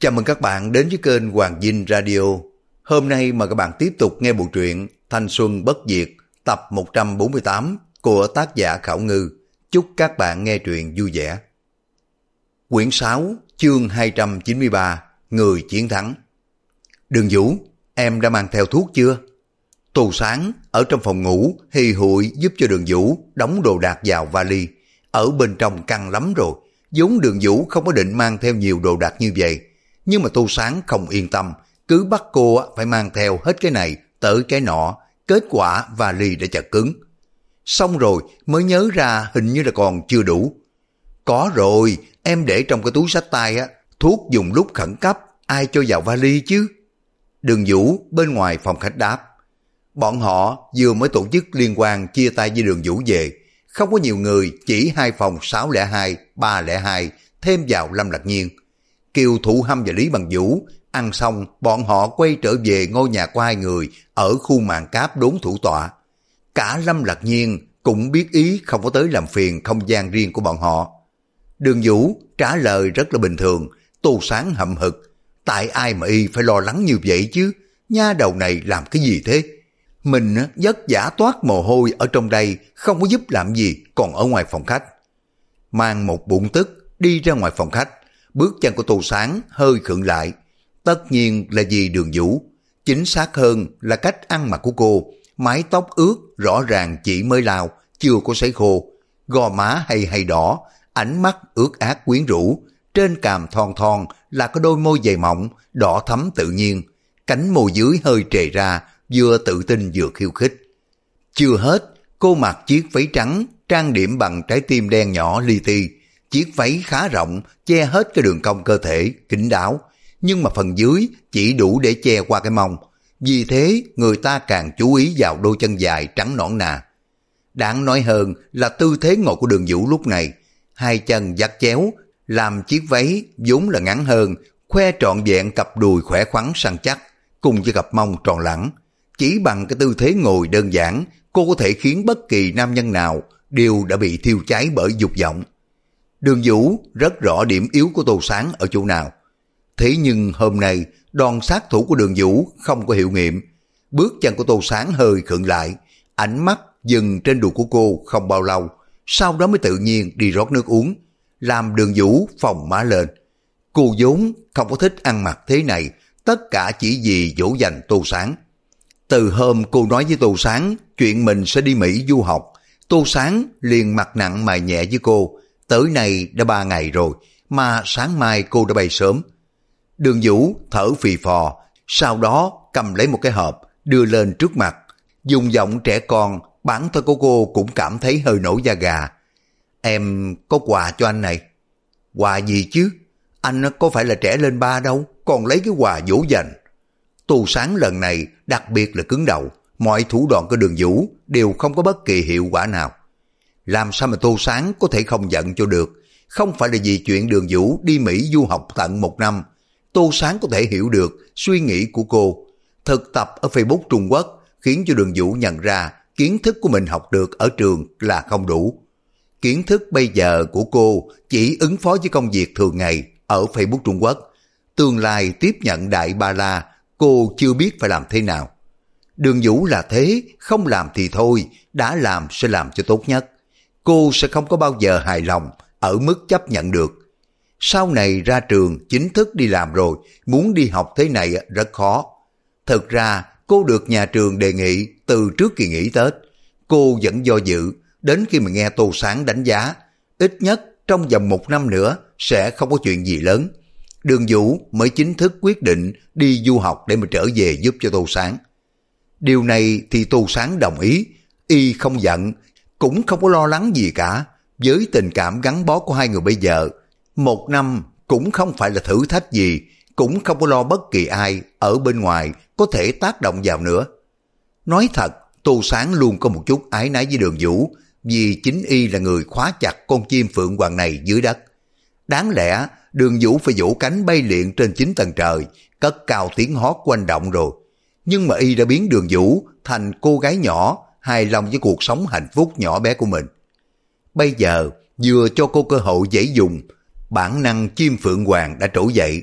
Chào mừng các bạn đến với kênh Hoàng Dinh Radio. Hôm nay mời các bạn tiếp tục nghe bộ truyện Thanh Xuân Bất Diệt tập 148 của tác giả Khảo Ngư. Chúc các bạn nghe truyện vui vẻ. Quyển 6, chương 293, Người Chiến Thắng. Đường Vũ, em đã mang theo thuốc chưa? Tô Sáng ở trong phòng ngủ hì hụi giúp cho Đường Vũ đóng đồ đạc vào vali. Ở bên trong căng lắm rồi, vốn Đường Vũ không có định mang theo nhiều đồ đạc như vậy. Nhưng mà Tô Sáng không yên tâm, cứ bắt cô phải mang theo hết cái này tới cái nọ, kết quả vali đã chật cứng. Xong rồi mới nhớ ra hình như là còn chưa đủ. Có rồi, em để trong cái túi xách tay thuốc dùng lúc khẩn cấp, ai cho vào vali chứ? Đường Vũ bên ngoài phòng khách đáp. Bọn họ vừa mới tổ chức liên quan chia tay với Đường Vũ về, không có nhiều người, chỉ 2 phòng 602, 302, thêm vào Lâm Lạc Nhiên. Kiều Thụ Hâm và Lý Bằng Vũ ăn xong, bọn họ quay trở về ngôi nhà của 2 người ở khu màn cáp đốn thủ tọa. Cả Lâm Lạc Nhiên cũng biết ý không có tới làm phiền không gian riêng của bọn họ. Đường Vũ trả lời rất là bình thường. Tô Sáng hậm hực. Tại ai mà y phải lo lắng như vậy chứ? Nha đầu này làm cái gì thế? Mình vất vả toát mồ hôi ở trong đây, không có giúp làm gì, còn ở ngoài phòng khách. Mang một bụng tức đi ra ngoài phòng khách. Bước chân của Tô Sáng hơi khựng lại. Tất nhiên là vì Đường Vũ. Chính xác hơn là cách ăn mặc của cô. Mái tóc ướt rõ ràng chỉ mới lau, chưa có sấy khô. Gò má hay đỏ, ánh mắt ướt át quyến rũ. Trên cằm thon thon là có đôi môi dày mọng, đỏ thắm tự nhiên. Cánh môi dưới hơi trề ra, vừa tự tin vừa khiêu khích. Chưa hết, cô mặc chiếc váy trắng, trang điểm bằng trái tim đen nhỏ li ti. Chiếc váy khá rộng, che hết cái đường cong cơ thể, kín đáo, nhưng mà phần dưới chỉ đủ để che qua cái mông. Vì thế, người ta càng chú ý vào đôi chân dài trắng nõn nà. Đáng nói hơn là tư thế ngồi của Đường Vũ lúc này. 2 chân vắt chéo, làm chiếc váy vốn là ngắn hơn, khoe trọn vẹn cặp đùi khỏe khoắn săn chắc, cùng với cặp mông tròn lẳng. Chỉ bằng cái tư thế ngồi đơn giản, cô có thể khiến bất kỳ nam nhân nào đều đã bị thiêu cháy bởi dục vọng. Đường Vũ rất rõ điểm yếu của Tô Sáng ở chỗ nào. Thế nhưng hôm nay, đòn sát thủ của Đường Vũ không có hiệu nghiệm. Bước chân của Tô Sáng hơi khựng lại, ánh mắt dừng trên đùi của cô không bao lâu, sau đó mới tự nhiên đi rót nước uống, làm Đường Vũ phồng má lên. Cô vốn không có thích ăn mặc thế này, tất cả chỉ vì dỗ dành Tô Sáng. Từ hôm cô nói với Tô Sáng chuyện mình sẽ đi Mỹ du học, Tô Sáng liền mặt nặng mày nhẹ với cô. Tới nay đã 3 ngày rồi, mà sáng mai cô đã bay sớm. Đường Vũ thở phì phò, sau đó cầm lấy một cái hộp, đưa lên trước mặt. Dùng giọng trẻ con, bản thân của cô cũng cảm thấy hơi nổi da gà. Em có quà cho anh này. Quà gì chứ? Anh có phải là trẻ lên 3 đâu, còn lấy cái quà dỗ dành. Tô Sáng lần này đặc biệt là cứng đầu, mọi thủ đoạn của Đường Vũ đều không có bất kỳ hiệu quả nào. Làm sao mà Tô Sáng có thể không giận cho được? Không phải là vì chuyện Đường Vũ đi Mỹ du học tận 1 năm. Tô Sáng có thể hiểu được suy nghĩ của cô. Thực tập ở Facebook Trung Quốc khiến cho Đường Vũ nhận ra kiến thức của mình học được ở trường là không đủ. Kiến thức bây giờ của cô chỉ ứng phó với công việc thường ngày ở Facebook Trung Quốc. Tương lai tiếp nhận Đại Ba La, cô chưa biết phải làm thế nào. Đường Vũ là thế, không làm thì thôi, đã làm sẽ làm cho tốt nhất. Cô sẽ không có bao giờ hài lòng ở mức chấp nhận được. Sau này ra trường chính thức đi làm rồi, muốn đi học thế này rất khó. Thực ra cô được nhà trường đề nghị từ trước kỳ nghỉ Tết. Cô vẫn do dự, đến khi mà nghe Tô Sáng đánh giá, ít nhất trong vòng 1 năm nữa sẽ không có chuyện gì lớn. Đường Vũ mới chính thức quyết định đi du học để mà trở về giúp cho Tô Sáng. Điều này thì Tô Sáng đồng ý, y không giận, cũng không có lo lắng gì cả. Với tình cảm gắn bó của 2 người bây giờ, 1 năm cũng không phải là thử thách gì, cũng không có lo bất kỳ ai ở bên ngoài có thể tác động vào nữa. Nói thật, Tô Sáng luôn có một chút ái náy với Đường Vũ, vì chính y là người khóa chặt con chim phượng hoàng này dưới đất. Đáng lẽ Đường Vũ phải vỗ cánh bay lượn trên 9 tầng trời, cất cao tiếng hót quanh động rồi. Nhưng mà y đã biến Đường Vũ thành cô gái nhỏ, hài lòng với cuộc sống hạnh phúc nhỏ bé của mình. Bây giờ vừa cho cô cơ hội dễ dùng, bản năng chim phượng hoàng đã trỗi dậy.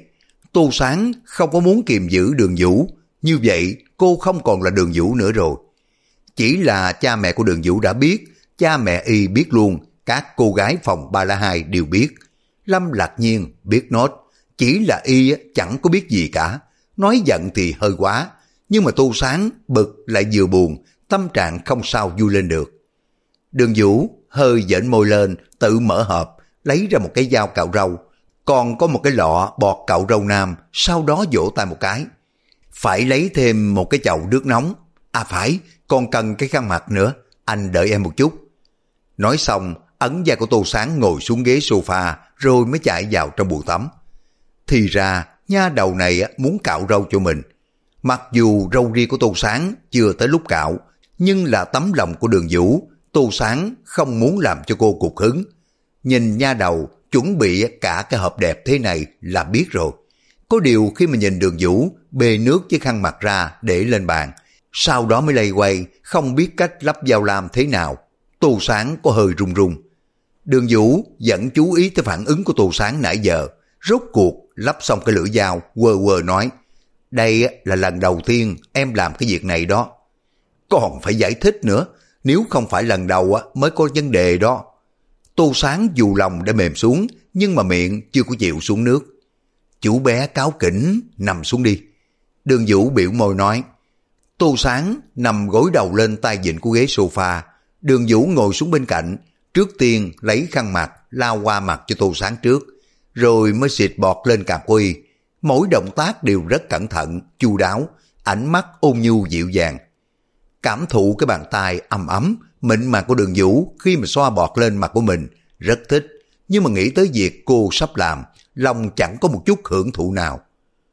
Tô Sáng không có muốn kiềm giữ Đường Vũ, như vậy cô không còn là Đường Vũ nữa rồi. Chỉ là cha mẹ của Đường Vũ đã biết, cha mẹ y biết luôn, các cô gái phòng 302 đều biết. Lâm Lạc Nhiên biết nốt, chỉ là y chẳng có biết gì cả. Nói giận thì hơi quá, nhưng mà Tô Sáng bực lại vừa buồn, tâm trạng không sao vui lên được. Đường Vũ hơi giãn môi lên, tự mở hộp, lấy ra một cái dao cạo râu, còn có một cái lọ bọt cạo râu nam, sau đó vỗ tay một cái. Phải lấy thêm một cái chậu nước nóng. À phải, còn cần cái khăn mặt nữa, anh đợi em một chút. Nói xong, ấn vai của Tô Sáng ngồi xuống ghế sofa rồi mới chạy vào trong bồn tắm. Thì ra, nha đầu này muốn cạo râu cho mình. Mặc dù râu ria của Tô Sáng chưa tới lúc cạo, nhưng là tấm lòng của Đường Vũ, Tô Sáng không muốn làm cho cô cục hứng. Nhìn nha đầu chuẩn bị cả cái hộp đẹp thế này là biết rồi. Có điều khi mà nhìn Đường Vũ bê nước với khăn mặt ra để lên bàn, sau đó mới lay quay, không biết cách lắp dao lam thế nào. Tô Sáng có hơi run run. Đường Vũ vẫn chú ý tới phản ứng của Tô Sáng nãy giờ, rốt cuộc lắp xong cái lưỡi dao, quơ quơ nói, đây là lần đầu tiên em làm cái việc này đó. Còn phải giải thích nữa, nếu không phải lần đầu mới có vấn đề đó. Tô Sáng dù lòng đã mềm xuống, nhưng mà miệng chưa có chịu xuống nước. Chú bé cáu kỉnh, nằm xuống đi. Đường Vũ biểu môi nói. Tô Sáng nằm gối đầu lên tay vịn của ghế sofa. Đường Vũ ngồi xuống bên cạnh, trước tiên lấy khăn mặt lao qua mặt cho Tô Sáng trước, rồi mới xịt bọt lên cằm của y. Mỗi động tác đều rất cẩn thận, chu đáo, ánh mắt ôn nhu dịu dàng. Cảm thụ cái bàn tay ấm ấm, mịn màng của Đường Vũ khi mà xoa bọt lên mặt của mình, rất thích. Nhưng mà nghĩ tới việc cô sắp làm, lòng chẳng có một chút hưởng thụ nào.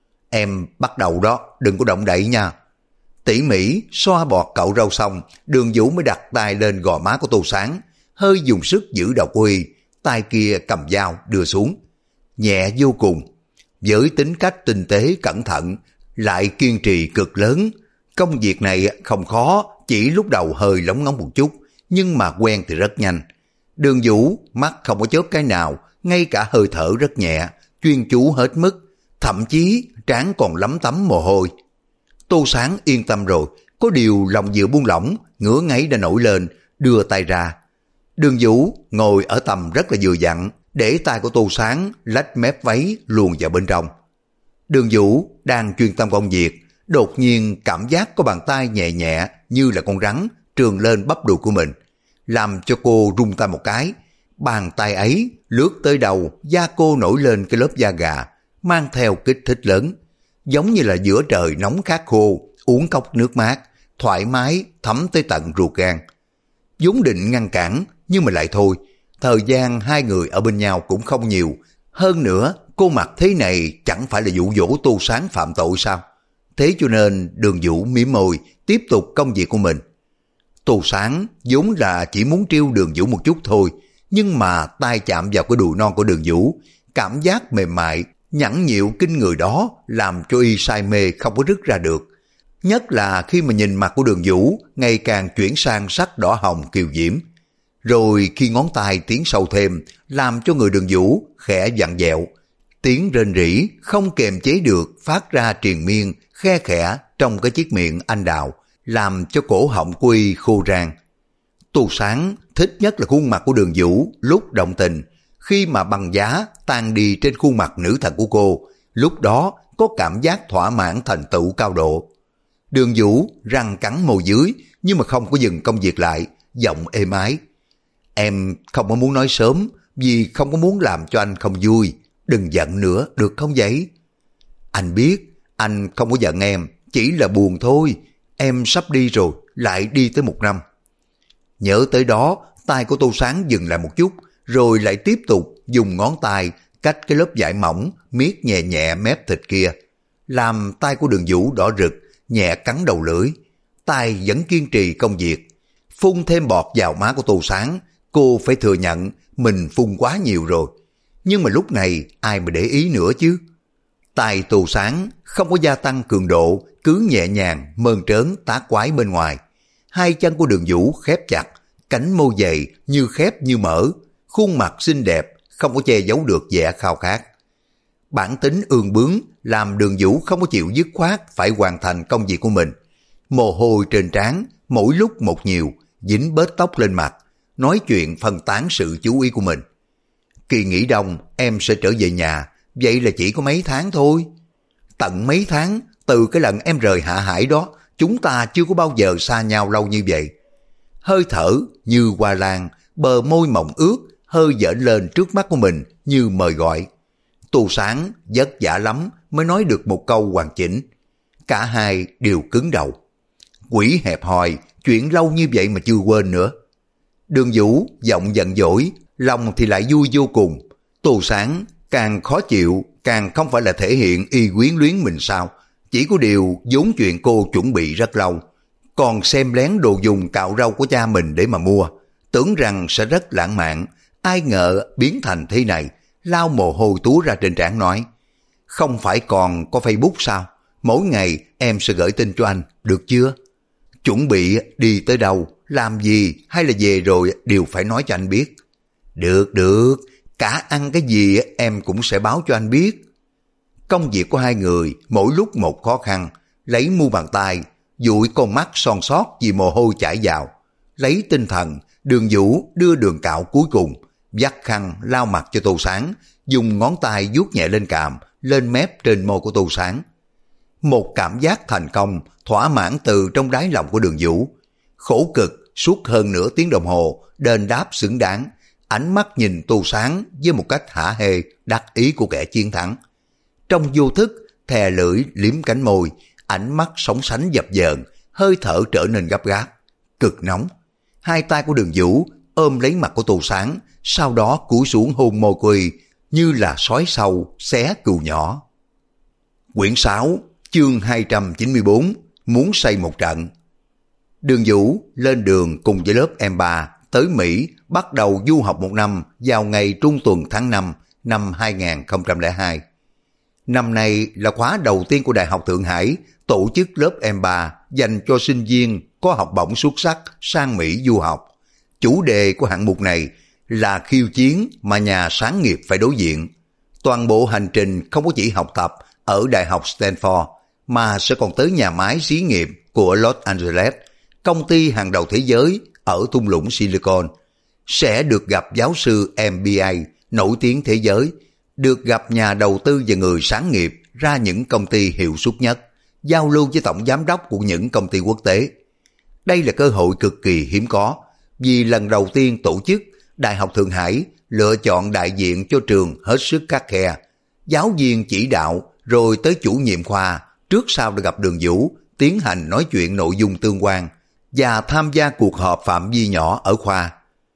Em bắt đầu đó, đừng có động đậy nha. Tỉ mỉ xoa bọt cạo râu xong, Đường Vũ mới đặt tay lên gò má của Tô Sáng, hơi dùng sức giữ đầu của y, tay kia cầm dao đưa xuống. Nhẹ vô cùng, với tính cách tinh tế cẩn thận, lại kiên trì cực lớn. Công việc này không khó, chỉ lúc đầu hơi lóng ngóng một chút, nhưng mà quen thì rất nhanh. Đường Vũ mắt không có chớp cái nào, ngay cả hơi thở rất nhẹ, chuyên chú hết mức, thậm chí trán còn lấm tấm mồ hôi. Tô Sáng yên tâm rồi, có điều lòng vừa buông lỏng, ngứa ngáy đã nổi lên, đưa tay ra. Đường Vũ ngồi ở tầm rất là vừa dặn, để tay của Tô Sáng lách mép váy luồn vào bên trong. Đường Vũ đang chuyên tâm công việc, đột nhiên cảm giác có bàn tay nhẹ nhẹ như là con rắn trườn lên bắp đùi của mình, làm cho cô rung tay một cái. Bàn tay ấy lướt tới đầu, da cô nổi lên cái lớp da gà, mang theo kích thích lớn, giống như là giữa trời nóng khát khô, uống cốc nước mát, thoải mái thấm tới tận ruột gan. Vốn định ngăn cản, nhưng mà lại thôi, thời gian hai người ở bên nhau cũng không nhiều. Hơn nữa, cô mặc thế này chẳng phải là dụ dỗ Tô Sáng phạm tội sao? Thế cho nên Đường Vũ mỉm môi, tiếp tục công việc của mình. Tô Sáng vốn là chỉ muốn trêu Đường Vũ một chút thôi, nhưng mà tay chạm vào cái đùi non của Đường Vũ, cảm giác mềm mại, nhẵn nhịu kinh người đó làm cho y say mê không có rứt ra được. Nhất là khi mà nhìn mặt của Đường Vũ ngày càng chuyển sang sắc đỏ hồng kiều diễm. Rồi khi ngón tay tiến sâu thêm, làm cho người Đường Vũ khẽ vặn vẹo, tiếng rên rỉ không kềm chế được phát ra triền miên, khe khẽ trong cái chiếc miệng anh đào, làm cho cổ họng của y khô rang. Tô Sáng thích nhất là khuôn mặt của Đường Vũ lúc động tình, khi mà băng giá tan đi trên khuôn mặt nữ thần của cô, lúc đó có cảm giác thỏa mãn thành tựu cao độ. Đường Vũ răng cắn môi dưới, nhưng mà không có dừng công việc lại, giọng êm ái. Em không có muốn nói sớm, vì không có muốn làm cho anh không vui. Đừng giận nữa, được không vậy? Anh biết, anh không có giận em, chỉ là buồn thôi. Em sắp đi rồi, lại đi tới 1 năm. Nhớ tới đó, tay của Tô Sáng dừng lại một chút, rồi lại tiếp tục dùng ngón tay cách cái lớp vải mỏng miết nhẹ nhẹ mép thịt kia, làm tay của Đường Vũ đỏ rực, nhẹ cắn đầu lưỡi. Tay vẫn kiên trì công việc, phun thêm bọt vào má của Tô Sáng. Cô phải thừa nhận mình phun quá nhiều rồi, nhưng mà lúc này ai mà để ý nữa chứ. Tay Tô Sáng không có gia tăng cường độ, cứ nhẹ nhàng mơn trớn tá quái bên ngoài. Hai chân của Đường Vũ khép chặt, cánh môi dày như khép như mở, khuôn mặt xinh đẹp không có che giấu được vẻ khao khát. Bản tính ương bướng làm Đường Vũ không có chịu dứt khoát phải hoàn thành công việc của mình. Mồ hôi trên trán mỗi lúc một nhiều, dính bết tóc lên mặt, nói chuyện phân tán sự chú ý của mình. Kỳ nghỉ đông em sẽ trở về nhà, vậy là chỉ có mấy tháng thôi. Tận mấy tháng, từ cái lần em rời Hạ Hải đó, chúng ta chưa có bao giờ xa nhau lâu như vậy. Hơi thở như hoa lan, bờ môi mọng ướt, hơi dễn lên trước mắt của mình như mời gọi. Tu Sáng vất vả lắm mới nói được một câu hoàn chỉnh. Cả hai đều cứng đầu. Quỷ hẹp hòi, chuyện lâu như vậy mà chưa quên nữa. Đường Vũ giọng giận dỗi, lòng thì lại vui vô cùng. Tu Sáng càng khó chịu, càng không phải là thể hiện y quyến luyến mình sao. Chỉ có điều vốn chuyện cô chuẩn bị rất lâu, còn xem lén đồ dùng cạo râu của cha mình để mà mua, tưởng rằng sẽ rất lãng mạn, ai ngờ biến thành thế này. Lau mồ hôi túa ra trên trán nói, không phải còn có Facebook sao, mỗi ngày em sẽ gửi tin cho anh, được chưa? Chuẩn bị đi tới đâu, làm gì hay là về rồi đều phải nói cho anh biết. Được được, cả ăn cái gì em cũng sẽ báo cho anh biết. Công việc của hai người mỗi lúc một khó khăn, lấy mu bàn tay, dụi con mắt son sót vì mồ hôi chảy vào. Lấy tinh thần, Đường Vũ đưa đường cạo cuối cùng, vắt khăn lau mặt cho Tô Sáng, dùng ngón tay vuốt nhẹ lên cằm, lên mép trên môi của Tô Sáng. Một cảm giác thành công, thỏa mãn từ trong đáy lòng của Đường Vũ. Khổ cực suốt hơn nửa tiếng đồng hồ, đền đáp xứng đáng, ánh mắt nhìn Tô Sáng với một cách hả hê, đắc ý của kẻ chiến thắng. Trong vô thức, thè lưỡi liếm cánh môi, ánh mắt sóng sánh dập dờn, hơi thở trở nên gấp gáp, cực nóng. Hai tay của Đường Vũ ôm lấy mặt của Tô Sáng, sau đó cúi xuống hôn môi cô y, như là sói sâu xé cừu nhỏ. Quyển 6, chương 294, muốn xây một trận. Đường Vũ lên đường cùng với lớp M3 tới Mỹ, bắt đầu du học một năm vào ngày trung tuần tháng 5 năm 2002. Năm nay là khóa đầu tiên của Đại học Thượng Hải tổ chức lớp M3 dành cho sinh viên có học bổng xuất sắc sang Mỹ du học. Chủ đề của hạng mục này là khiêu chiến mà nhà sáng nghiệp phải đối diện. Toàn bộ hành trình không có chỉ học tập ở Đại học Stanford, mà sẽ còn tới nhà máy xí nghiệp của Los Angeles, công ty hàng đầu thế giới ở thung lũng Silicon. Sẽ được gặp giáo sư MBA nổi tiếng thế giới, được gặp nhà đầu tư và người sáng nghiệp ra những công ty hiệu suất nhất, giao lưu với tổng giám đốc của những công ty quốc tế. Đây là cơ hội cực kỳ hiếm có, vì lần đầu tiên tổ chức, Đại học Thượng Hải lựa chọn đại diện cho trường hết sức khắt khe. Giáo viên chỉ đạo rồi tới chủ nhiệm khoa, trước sau đã gặp Đường Vũ, tiến hành nói chuyện nội dung tương quan và tham gia cuộc họp phạm vi nhỏ ở khoa.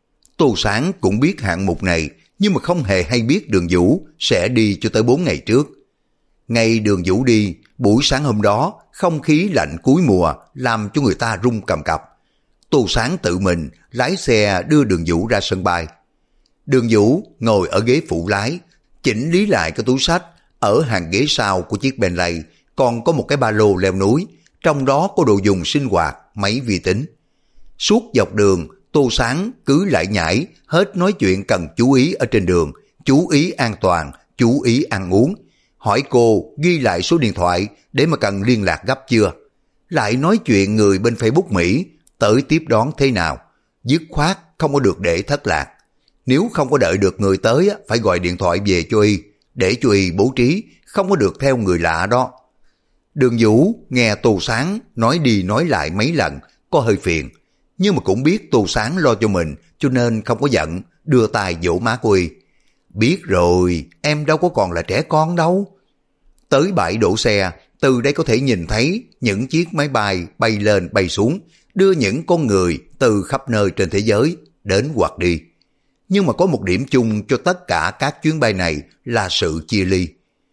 Tô Sáng cũng biết hạng mục này, nhưng mà không hề hay biết Đường Vũ sẽ đi cho tới 4 ngày trước. Ngày Đường Vũ đi, buổi sáng hôm đó, không khí lạnh cuối mùa làm cho người ta run cầm cập. Tô Sáng tự mình lái xe đưa Đường Vũ ra sân bay. Đường Vũ ngồi ở ghế phụ lái, chỉnh lý lại cái túi xách, ở hàng ghế sau của chiếc Bentley còn có một cái ba lô leo núi, trong đó có đồ dùng sinh hoạt, máy vi tính. Suốt dọc đường, Tô Sáng cứ lại nhảy, hết nói chuyện cần chú ý ở trên đường, chú ý an toàn, chú ý ăn uống. Hỏi cô ghi lại số điện thoại để mà cần liên lạc gấp chưa. Lại nói chuyện người bên Facebook Mỹ tới tiếp đón thế nào. Dứt khoát không có được để thất lạc. Nếu không có đợi được người tới phải gọi điện thoại về cho y, để cho y bố trí, không có được theo người lạ đó. Đường Vũ nghe Tô Sáng nói đi nói lại mấy lần, có hơi phiền. Nhưng mà cũng biết Tô Sáng lo cho mình, cho nên không có giận, đưa tay vỗ má cô y. Biết rồi, em đâu có còn là trẻ con đâu. Tới bãi đổ xe, từ đây có thể nhìn thấy những chiếc máy bay bay lên bay xuống, đưa những con người từ khắp nơi trên thế giới đến hoặc đi. Nhưng mà có một điểm chung cho tất cả các chuyến bay này là sự chia ly.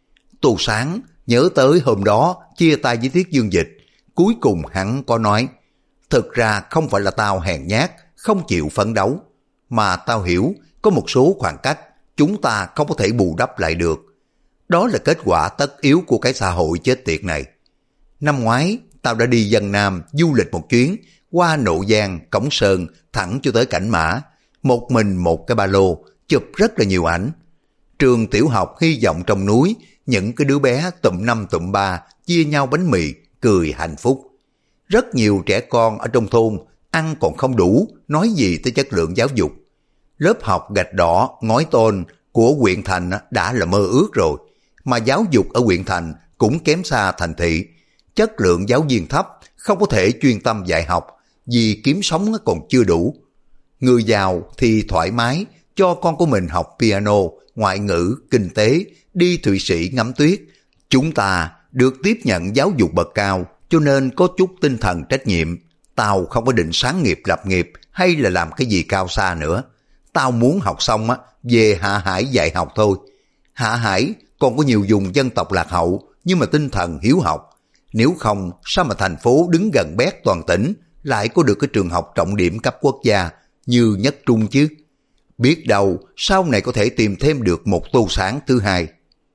Tô Sáng nhớ tới hôm đó chia tay với Tiết Dương Dịch, cuối cùng hắn có nói, thực ra không phải là tao hèn nhát, không chịu phấn đấu, mà tao hiểu có một số khoảng cách chúng ta không có thể bù đắp lại được. Đó là kết quả tất yếu của cái xã hội chết tiệt này. Năm ngoái, tao đã đi Vân Nam du lịch một chuyến, qua Nộ Giang, Cổng Sơn, thẳng cho tới Cảnh Mã. Một mình một cái ba lô, chụp rất là nhiều ảnh. Trường tiểu học hy vọng trong núi, những cái đứa bé tụm năm tụm ba chia nhau bánh mì, cười hạnh phúc. Rất nhiều trẻ con ở trong thôn ăn còn không đủ, nói gì tới chất lượng giáo dục. Lớp học gạch đỏ, ngói tôn của huyện thành đã là mơ ước rồi, mà giáo dục ở huyện thành cũng kém xa thành thị. Chất lượng giáo viên thấp, không có thể chuyên tâm dạy học, vì kiếm sống còn chưa đủ. Người giàu thì thoải mái cho con của mình học piano, ngoại ngữ, kinh tế, đi Thụy Sĩ ngắm tuyết. Chúng ta được tiếp nhận giáo dục bậc cao, cho nên có chút tinh thần trách nhiệm. Tao không có định sáng nghiệp lập nghiệp hay là làm cái gì cao xa nữa. Tao muốn học xong về Hạ Hải dạy học thôi. Hạ Hải còn có nhiều vùng dân tộc lạc hậu, nhưng mà tinh thần hiếu học. Nếu không, sao mà thành phố đứng gần bét toàn tỉnh, lại có được cái trường học trọng điểm cấp quốc gia như Nhất Trung chứ? Biết đâu sau này có thể tìm thêm được một Tô Sáng thứ hai.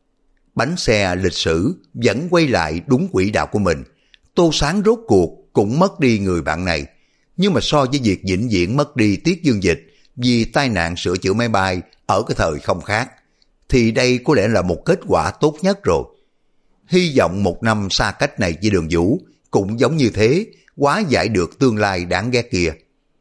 Bánh xe lịch sử vẫn quay lại đúng quỹ đạo của mình. Tô Sáng rốt cuộc cũng mất đi người bạn này. Nhưng mà so với việc vĩnh viễn mất đi Tiết Dương Dịch vì tai nạn sửa chữa máy bay ở cái thời không khác, thì đây có lẽ là một kết quả tốt nhất rồi. Hy vọng một năm xa cách này với Đường Vũ cũng giống như thế, hóa giải được tương lai đáng ghét kia.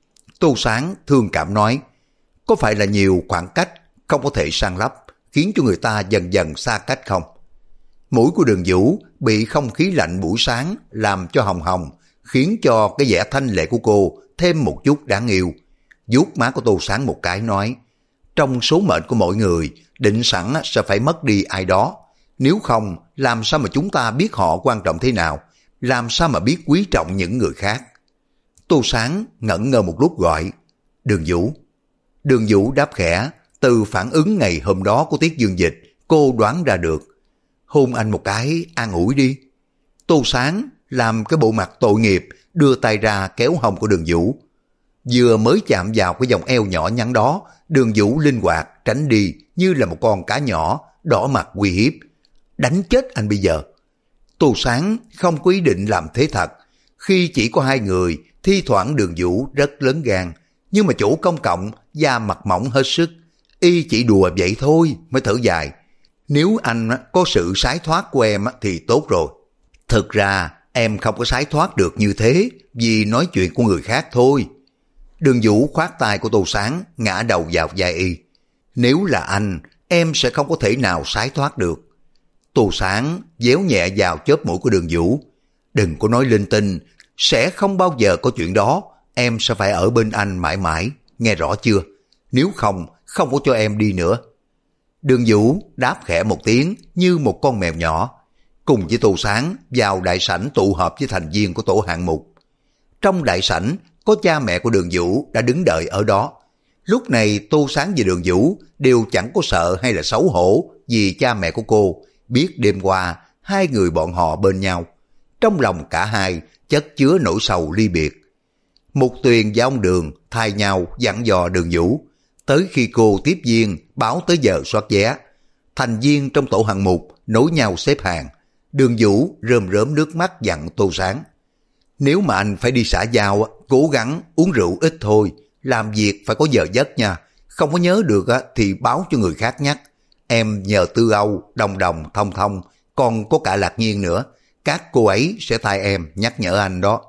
Tô Sáng thương cảm nói, có phải là nhiều khoảng cách không có thể san lấp, khiến cho người ta dần dần xa cách không? Mũi của Đường Vũ bị không khí lạnh buổi sáng làm cho hồng hồng, khiến cho cái vẻ thanh lệ của cô thêm một chút đáng yêu. Vuốt má của Tô Sáng một cái nói, trong số mệnh của mỗi người, định sẵn sẽ phải mất đi ai đó. Nếu không, làm sao mà chúng ta biết họ quan trọng thế nào? Làm sao mà biết quý trọng những người khác? Tô Sáng ngẩn ngơ một lúc gọi, Đường Vũ. Đường Vũ đáp khẽ, từ phản ứng ngày hôm đó của Tiết Dương Dịch, cô đoán ra được. Hôn anh một cái, an ủi đi. Tô Sáng làm cái bộ mặt tội nghiệp, đưa tay ra kéo hông của Đường Vũ. Vừa mới chạm vào cái vòng eo nhỏ nhắn đó, Đường Vũ linh hoạt tránh đi như là một con cá nhỏ, đỏ mặt uy hiếp. Đánh chết anh bây giờ. Tô Sáng không có ý định làm thế thật. Khi chỉ có hai người, thi thoảng Đường Vũ rất lớn gan, nhưng mà chỗ công cộng, da mặt mỏng hết sức. Y chỉ đùa vậy thôi, mới thở dài. Nếu anh có sự sái thoát của em thì tốt rồi. Thực ra em không có sái thoát được như thế, vì nói chuyện của người khác thôi. Đường Vũ khoát tay của Tô Sáng, ngã đầu vào vai y. Nếu là anh, em sẽ không có thể nào sái thoát được. Tô Sáng déo nhẹ vào chóp mũi của Đường Vũ. Đừng có nói linh tinh, sẽ không bao giờ có chuyện đó. Em sẽ phải ở bên anh mãi mãi, nghe rõ chưa? Nếu không, không có cho em đi nữa. Đường Vũ đáp khẽ một tiếng như một con mèo nhỏ. Cùng với Tô Sáng vào đại sảnh tụ họp với thành viên của tổ hạng mục. Trong đại sảnh có cha mẹ của Đường Vũ đã đứng đợi ở đó. Lúc này Tô Sáng và Đường Vũ đều chẳng có sợ hay là xấu hổ vì cha mẹ của cô biết đêm qua hai người bọn họ bên nhau. Trong lòng cả hai chất chứa nỗi sầu ly biệt. Mục Tuyền và ông Đường thay nhau dặn dò Đường Vũ. Tới khi cô tiếp viên báo tới giờ soát vé, thành viên trong tổ hạng mục nối nhau xếp hàng. Đường Vũ rơm rớm nước mắt dặn Tô Sáng. Nếu mà anh phải đi xã giao, cố gắng uống rượu ít thôi, làm việc phải có giờ giấc nha. Không có nhớ được thì báo cho người khác nhắc. Em nhờ Tư Âu, Đồng Đồng, Thông Thông, còn có cả Lạc Nhiên nữa. Các cô ấy sẽ thay em nhắc nhở anh đó.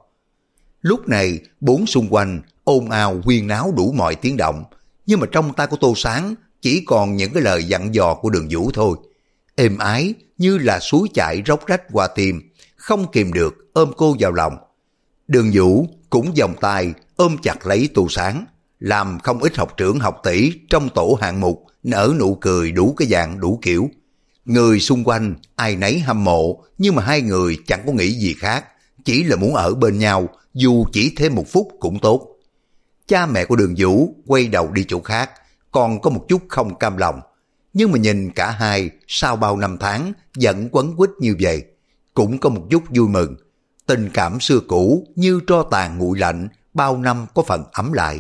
Lúc này, bốn xung quanh ồn ào huyên náo đủ mọi tiếng động. Nhưng mà trong tay của Tô Sáng chỉ còn những cái lời dặn dò của Đường Vũ thôi. Êm ái như là suối chảy róc rách qua tim, không kìm được ôm cô vào lòng. Đường Vũ cũng vòng tay ôm chặt lấy Tô Sáng, làm không ít học trưởng học tỷ trong tổ hạng mục nở nụ cười đủ cái dạng đủ kiểu. Người xung quanh ai nấy hâm mộ, nhưng mà hai người chẳng có nghĩ gì khác, chỉ là muốn ở bên nhau, dù chỉ thêm một phút cũng tốt. Cha mẹ của Đường Vũ quay đầu đi chỗ khác, còn có một chút không cam lòng. Nhưng mà nhìn cả hai sau bao năm tháng vẫn quấn quýt như vậy, cũng có một chút vui mừng. Tình cảm xưa cũ như tro tàn nguội lạnh, bao năm có phần ấm lại.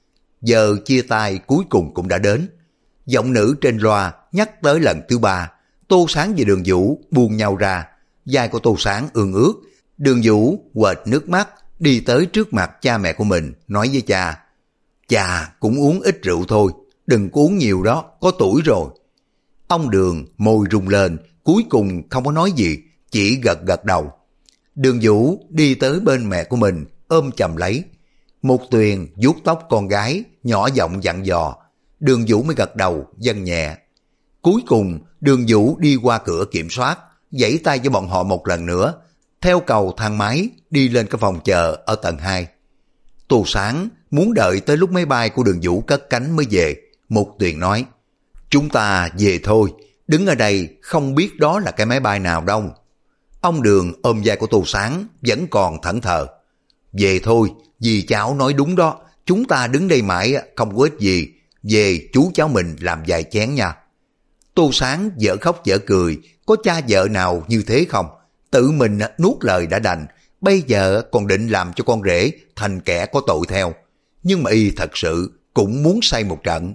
Giờ chia tay cuối cùng cũng đã đến. Giọng nữ trên loa nhắc tới lần thứ ba. Tô Sáng và Đường Vũ buông nhau ra. Vai của Tô Sáng ương ướt. Đường Vũ quệt nước mắt đi tới trước mặt cha mẹ của mình, nói với cha. Cha cũng uống ít rượu thôi, đừng có uống nhiều đó, có tuổi rồi. Ông Đường môi rung lên, cuối cùng không có nói gì, chỉ gật gật đầu. Đường Vũ đi tới bên mẹ của mình, ôm chầm lấy. Mục Tuyền vuốt tóc con gái, nhỏ giọng dặn dò. Đường Vũ mới gật đầu, vâng nhẹ. Cuối cùng, Đường Vũ đi qua cửa kiểm soát, giãy tay cho bọn họ một lần nữa, theo cầu thang máy đi lên cái phòng chờ ở tầng 2. Tô Sáng muốn đợi tới lúc máy bay của Đường Vũ cất cánh mới về. Mục Tuyền nói, chúng ta về thôi, đứng ở đây không biết đó là cái máy bay nào đâu. Ông Đường ôm vai của Tô Sáng vẫn còn thẫn thờ. Về thôi, dì cháu nói đúng đó, chúng ta đứng đây mãi không có ích gì, về chú cháu mình làm vài chén nha. Tô Sáng dở khóc dở cười, có cha vợ nào như thế không? Tự mình nuốt lời đã đành, bây giờ còn định làm cho con rể thành kẻ có tội theo. Nhưng mà y thật sự cũng muốn say một trận.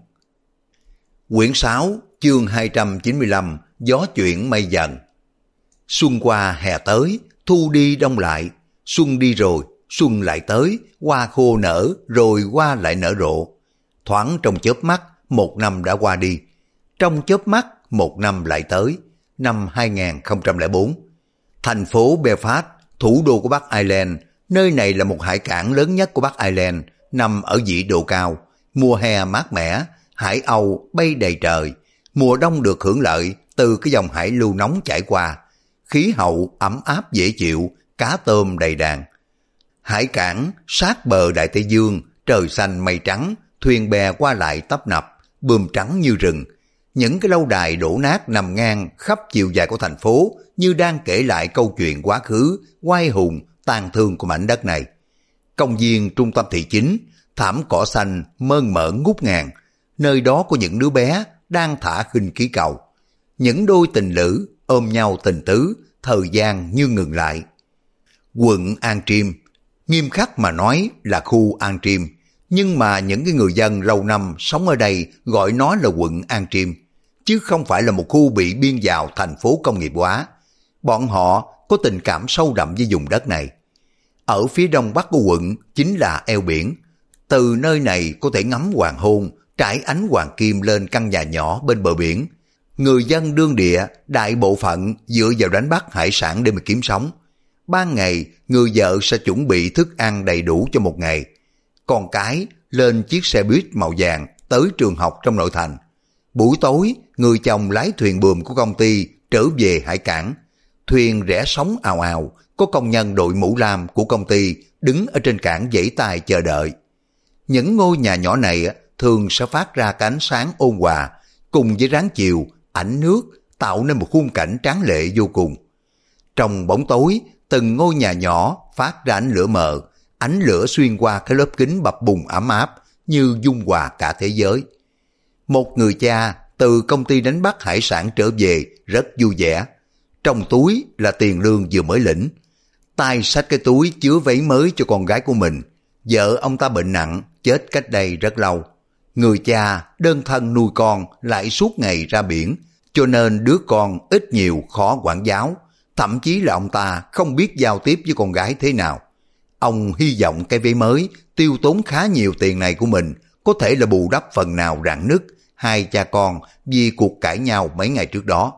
Quyển 6, chương 295, gió chuyển mây dần. Xuân qua hè tới, thu đi đông lại, xuân đi rồi, xuân lại tới, hoa khô nở rồi hoa lại nở rộ. Thoáng trong chớp mắt, một năm đã qua đi. Trong chớp mắt, một năm lại tới, năm 2004. Thành phố Belfast, thủ đô của Bắc Ireland, nơi này là một hải cảng lớn nhất của Bắc Ireland, nằm ở vĩ độ cao. Mùa hè mát mẻ, hải âu bay đầy trời. Mùa đông được hưởng lợi từ cái dòng hải lưu nóng chảy qua. Khí hậu ấm áp dễ chịu, cá tôm đầy đàn. Hải cảng sát bờ Đại Tây Dương, trời xanh mây trắng, thuyền bè qua lại tấp nập, bươm trắng như rừng. Những cái lâu đài đổ nát nằm ngang khắp chiều dài của thành phố như đang kể lại câu chuyện quá khứ, oai hùng, tàn thương của mảnh đất này. Công viên trung tâm thị chính, thảm cỏ xanh mơn mởn ngút ngàn, nơi đó có những đứa bé đang thả khinh khí cầu. Những đôi tình lữ ôm nhau tình tứ, thời gian như ngừng lại. Quận Antrim, nghiêm khắc mà nói là khu Antrim, nhưng mà những cái người dân lâu năm sống ở đây gọi nó là quận Antrim, chứ không phải là một khu bị biên vào thành phố công nghiệp hóa. Bọn họ có tình cảm sâu đậm với vùng đất này. Ở phía đông bắc của quận chính là eo biển. Từ nơi này có thể ngắm hoàng hôn, trải ánh hoàng kim lên căn nhà nhỏ bên bờ biển. Người dân đương địa đại bộ phận dựa vào đánh bắt hải sản để mà kiếm sống. Ban ngày, người vợ sẽ chuẩn bị thức ăn đầy đủ cho một ngày. Con cái lên chiếc xe buýt màu vàng tới trường học trong nội thành. Buổi tối, người chồng lái thuyền buồm của công ty trở về hải cảng. Thuyền rẽ sóng ào ào, có công nhân đội mũ lam của công ty đứng ở trên cảng vẫy tay chờ đợi. Những ngôi nhà nhỏ này thường sẽ phát ra cái ánh sáng ôn hòa, cùng với ráng chiều, ánh nước tạo nên một khung cảnh tráng lệ vô cùng. Trong bóng tối, từng ngôi nhà nhỏ phát ra ánh lửa mờ, ánh lửa xuyên qua cái lớp kính bập bùng ấm áp như dung hòa cả thế giới. Một người cha từ công ty đánh bắt hải sản trở về rất vui vẻ. Trong túi là tiền lương vừa mới lĩnh. Tay xách cái túi chứa váy mới cho con gái của mình. Vợ ông ta bệnh nặng, chết cách đây rất lâu. Người cha đơn thân nuôi con lại suốt ngày ra biển, cho nên đứa con ít nhiều khó quản giáo. Thậm chí là ông ta không biết giao tiếp với con gái thế nào. Ông hy vọng cái váy mới tiêu tốn khá nhiều tiền này của mình có thể là bù đắp phần nào rạn nứt hai cha con vì cuộc cãi nhau mấy ngày trước đó.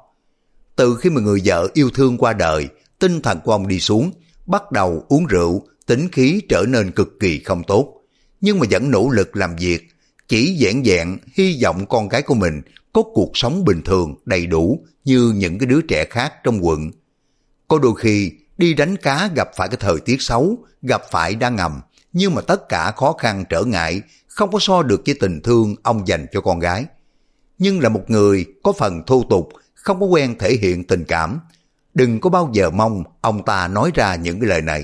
Từ khi mà người vợ yêu thương qua đời, tinh thần của ông đi xuống, bắt đầu uống rượu, tính khí trở nên cực kỳ không tốt. Nhưng mà vẫn nỗ lực làm việc, chỉ vẹn vẹn hy vọng con gái của mình có cuộc sống bình thường đầy đủ như những cái đứa trẻ khác trong quận. Có đôi khi đi đánh cá gặp phải cái thời tiết xấu, gặp phải đá ngầm, nhưng mà tất cả khó khăn trở ngại không có so được với tình thương ông dành cho con gái. Nhưng là một người có phần thô tục, không có quen thể hiện tình cảm. Đừng có bao giờ mong ông ta nói ra những cái lời này.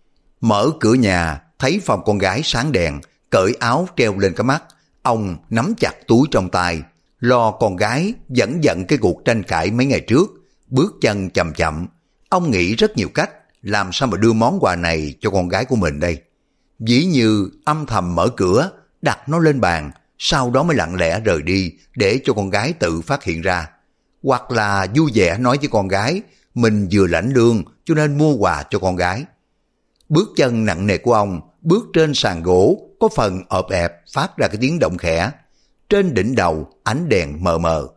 Mở cửa nhà, thấy phòng con gái sáng đèn, cởi áo treo lên cái mắt. Ông nắm chặt túi trong tay, lo con gái vẫn giận cái cuộc tranh cãi mấy ngày trước. Bước chân chậm chậm, ông nghĩ rất nhiều cách làm sao mà đưa món quà này cho con gái của mình đây. Ví như âm thầm mở cửa, đặt nó lên bàn, sau đó mới lặng lẽ rời đi để cho con gái tự phát hiện ra. Hoặc là vui vẻ nói với con gái, mình vừa lãnh lương cho nên mua quà cho con gái. Bước chân nặng nề của ông bước trên sàn gỗ có phần ọp ẹp phát ra cái tiếng động khẽ. Trên đỉnh đầu ánh đèn mờ mờ.